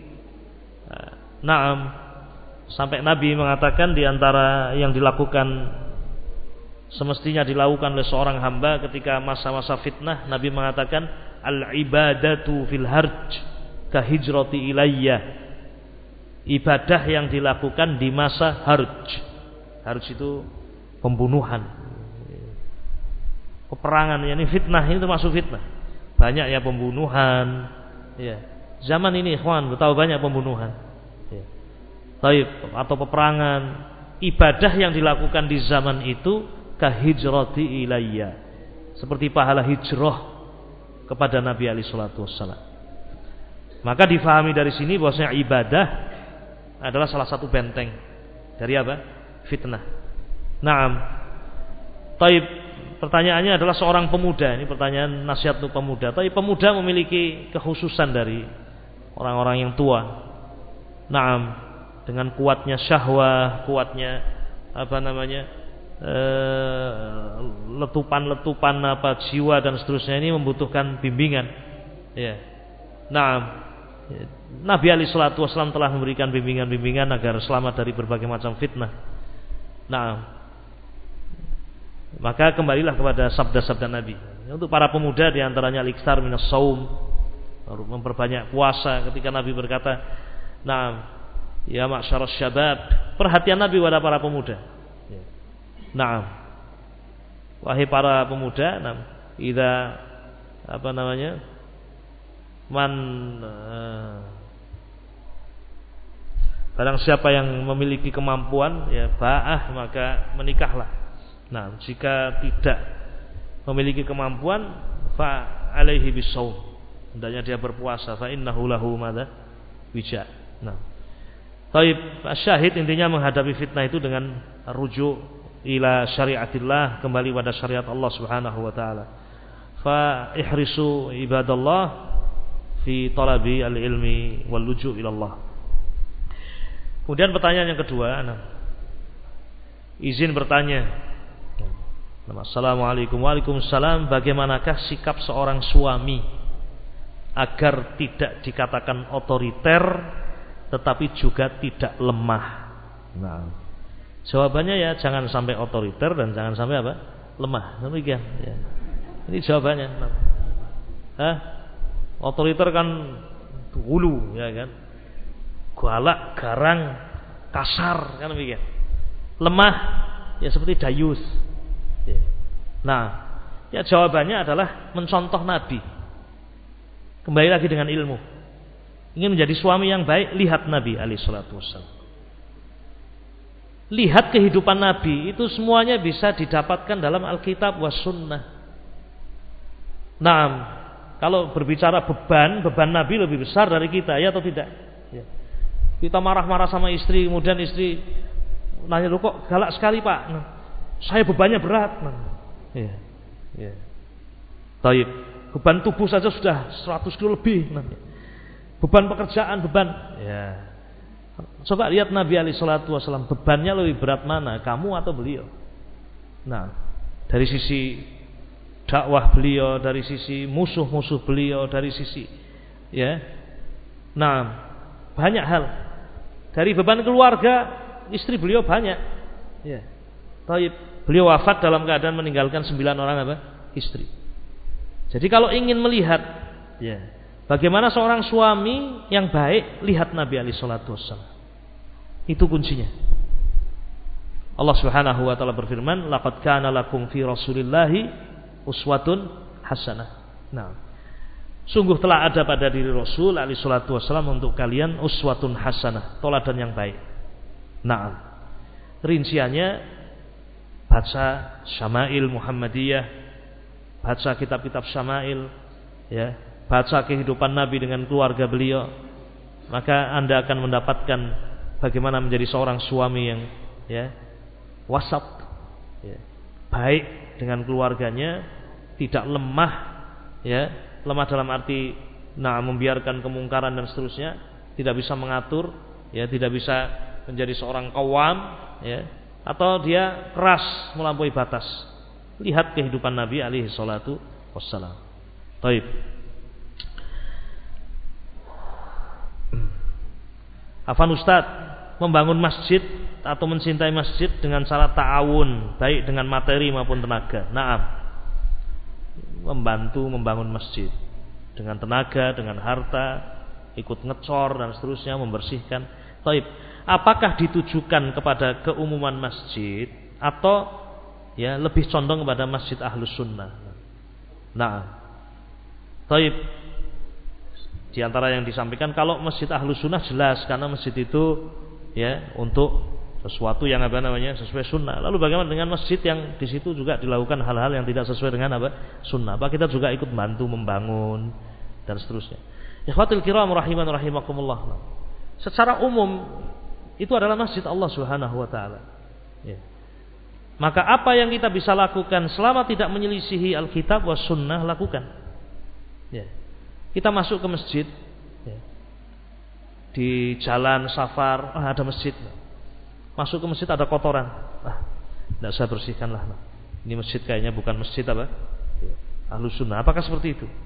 Naam, sampai Nabi mengatakan di antara yang dilakukan, semestinya dilakukan oleh seorang hamba ketika masa-masa fitnah, Nabi mengatakan al-ibadatu fil harj ka hijrati ilayya. Ibadah yang dilakukan di masa harj. Harj itu pembunuhan, peperangan, yakni fitnah, ini termasuk fitnah. Banyak ya pembunuhan, ya. Zaman ini ikhwan betapa banyak pembunuhan, ya. Taib, atau peperangan. Ibadah yang dilakukan di zaman itu kahijrati ilayya, seperti pahala hijrah kepada Nabi alaihi salatu wassalam. Maka difahami dari sini bahwasanya ibadah adalah salah satu benteng dari apa? Fitnah. Naam. Taib, pertanyaannya adalah seorang pemuda, ini pertanyaan nasihat untuk pemuda. Tapi pemuda memiliki kekhususan dari orang-orang yang tua. Naam, dengan kuatnya syahwah, kuatnya letupan-letupan jiwa dan seterusnya, ini membutuhkan bimbingan. Ya. Naam. Nabi alaihi salatu wasallam telah memberikan bimbingan-bimbingan agar selamat dari berbagai macam fitnah. Naam. Maka kembalilah kepada sabda-sabda Nabi. Untuk para pemuda diantaranya al-iktsar minas shaum, memperbanyak puasa. Ketika Nabi berkata, "Naam, ya ma'syaras syabab," perhatian Nabi kepada para pemuda. Naam, wahai para pemuda, naam, idza barang siapa yang memiliki kemampuan, ya ba'ah, maka menikahlah. Nah, jika tidak memiliki kemampuan, fa alaihi bisawm, hendaknya dia berpuasa, fa innahu lahu madza wija. Nah, taib, syahid intinya menghadapi fitnah itu dengan rujuk ila syariatillah, kembali pada syariat Allah Subhanahu wa taala. Fa ihrisu ibadallah fi talabi al-ilmi wal luju' ila Allah. Kemudian pertanyaan yang kedua, izin bertanya. Assalamualaikum. Waalaikumsalam. Bagaimanakah sikap seorang suami agar tidak dikatakan otoriter tetapi juga tidak lemah? Nah, jawabannya ya jangan sampai otoriter dan jangan sampai apa? Lemah. Demikian ya. Ini jawabannya. Otoriter kan hulu, ya kan? Galak, garang, kasar, kan demikian. Lemah ya seperti dayus. Ya. Nah, ya jawabannya adalah mencontoh Nabi. Kembali lagi dengan ilmu. Ingin menjadi suami yang baik, lihat Nabi alaihi salatu wassalam. Lihat kehidupan Nabi, itu semuanya bisa didapatkan dalam Alkitab was sunnah. Nah, kalau berbicara beban Nabi lebih besar dari kita, ya atau tidak? Ya. Kita marah-marah sama istri, kemudian istri nanya, "Loh kok galak sekali Pak?" Nah, saya bebannya berat. Nah, ya. Ya. Taib, beban tubuh saja sudah 100 kilo lebih. Nah, beban pekerjaan, ya. Coba lihat Nabi alaihi salatu wasallam, bebannya lebih berat mana, kamu atau beliau? Nah, dari sisi dakwah beliau, dari sisi musuh-musuh beliau, dari sisi ya. Nah, banyak hal. Dari beban keluarga, istri beliau banyak. Ya. Taib, beliau wafat dalam keadaan meninggalkan 9 orang apa? Istri. Jadi kalau ingin melihat ya, bagaimana seorang suami yang baik, lihat Nabi alaihi salatu wassalam. Itu kuncinya. Allah Subhanahu wa taala berfirman, "Laqad kana lakum fi Rasulillahi uswatun hasanah." Nah, sungguh telah ada pada diri Rasul alaihi salatu wassalam untuk kalian uswatun hasanah, teladan yang baik. Nah, rinciannya baca Syama'il Muhammadiyah, baca kitab-kitab Syama'il, ya, baca kehidupan Nabi dengan keluarga beliau, maka Anda akan mendapatkan bagaimana menjadi seorang suami yang ya wasat, ya. Baik dengan keluarganya, tidak lemah, ya, lemah dalam arti membiarkan kemungkaran dan seterusnya, tidak bisa mengatur, ya, tidak bisa menjadi seorang qawwam, ya, atau dia keras melampaui batas. Lihat kehidupan Nabi alaihi salatu wassalam. Baik. Afan Ustaz, membangun masjid atau mencintai masjid dengan cara ta'awun, baik dengan materi maupun tenaga. Naam. Membantu membangun masjid dengan tenaga, dengan harta, ikut ngecor dan seterusnya, membersihkan. Baik. Apakah ditujukan kepada keumuman masjid atau ya lebih condong kepada masjid Ahlus Sunnah? Naam. Baik. Di antara yang disampaikan, kalau masjid Ahlus Sunnah jelas, karena masjid itu ya untuk sesuatu yang sesuai sunnah. Lalu bagaimana dengan masjid yang di situ juga dilakukan hal-hal yang tidak sesuai dengan sunnah? Apa kita juga ikut bantu membangun dan seterusnya? Ikhwatul kiram rahiman rahimakumullah. Secara umum itu adalah masjid Allah Subhanahu wa taala. Ya. Maka apa yang kita bisa lakukan selama tidak menyelisihi Alkitab was sunnah, lakukan. Ya. Kita masuk ke masjid, ya. Di jalan safar, ada masjid. Masuk ke masjid ada kotoran, tidak saya bersihkanlah. Ini masjid kayaknya bukan masjid Ahlus Sunnah. Apakah seperti itu?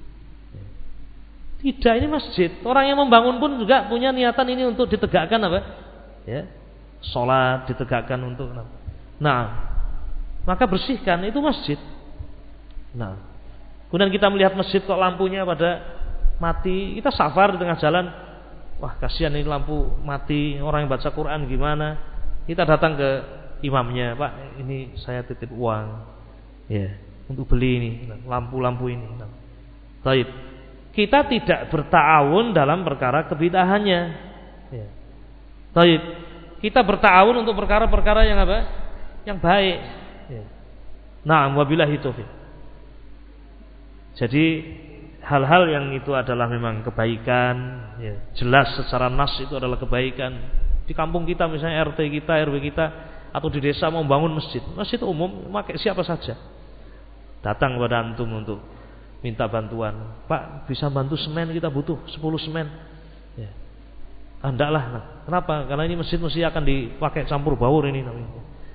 Tidak, ini masjid. Orang yang membangun pun juga punya niatan ini untuk ditegakkan ya, sholat ditegakkan untuk. Nah, maka bersihkan, itu masjid. Nah, kemudian kita melihat masjid kok lampunya pada mati, kita safar di tengah jalan, wah kasihan ini lampu mati, orang yang baca Quran gimana? Kita datang ke imamnya, Pak, ini saya titip uang, ya, untuk beli ini lampu-lampu ini. Baik, kita tidak berta'awun dalam perkara kebidahannya. Ya. Baik, kita berta'awun untuk perkara-perkara yang yang baik. Ya. Nah, wabillahi taufiq. Jadi hal-hal yang itu adalah memang kebaikan, ya, jelas secara nas itu adalah kebaikan. Di kampung kita misalnya RT kita, RW kita, atau di desa mau bangun masjid umum, pakai siapa saja. Datang kepada antum untuk minta bantuan. Pak, bisa bantu semen, kita butuh 10 semen. Ya. Hendaklah. Nah, kenapa? Karena ini masjid akan dipakai campur baur ini namanya.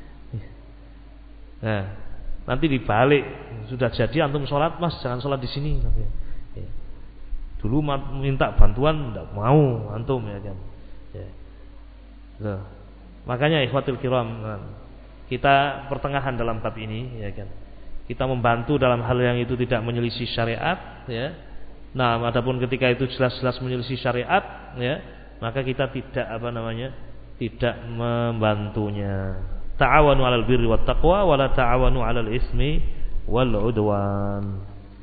Nah, nanti dibalik, sudah jadi antum sholat, Mas jangan sholat di sini. Ya. Dulu minta bantuan tidak mau antum, ya kan. Ya. Loh. Makanya ikhwatul kiram, kita pertengahan dalam bab ini, ya kan. Kita membantu dalam hal yang itu tidak menyelisih syariat, ya. Nah, adapun ketika itu jelas-jelas menyelisih syariat, ya, maka kita tidak tidak membantunya. Ta'awanu 'alal birri wat taqwa wa la ta'awanu 'alal itsmi wal 'udwan.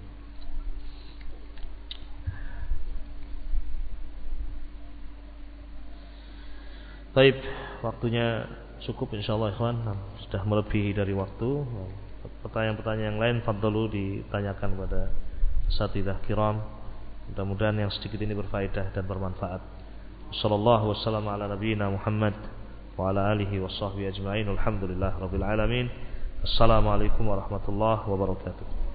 Baik, waktunya cukup insyaallah ikhwan. Sudah melebihi dari waktu. Pertanyaan-pertanyaan yang lain fadhalu ditanyakan kepada asatidzah kiram. Mudah-mudahan yang sedikit ini berfaedah dan bermanfaat. Sallallahu wasallam ala nabiyyina Muhammad wa ala alihi washabbihi ajma'in. Alhamdulillah rabbil alamin. Assalamualaikum warahmatullahi wabarakatuh.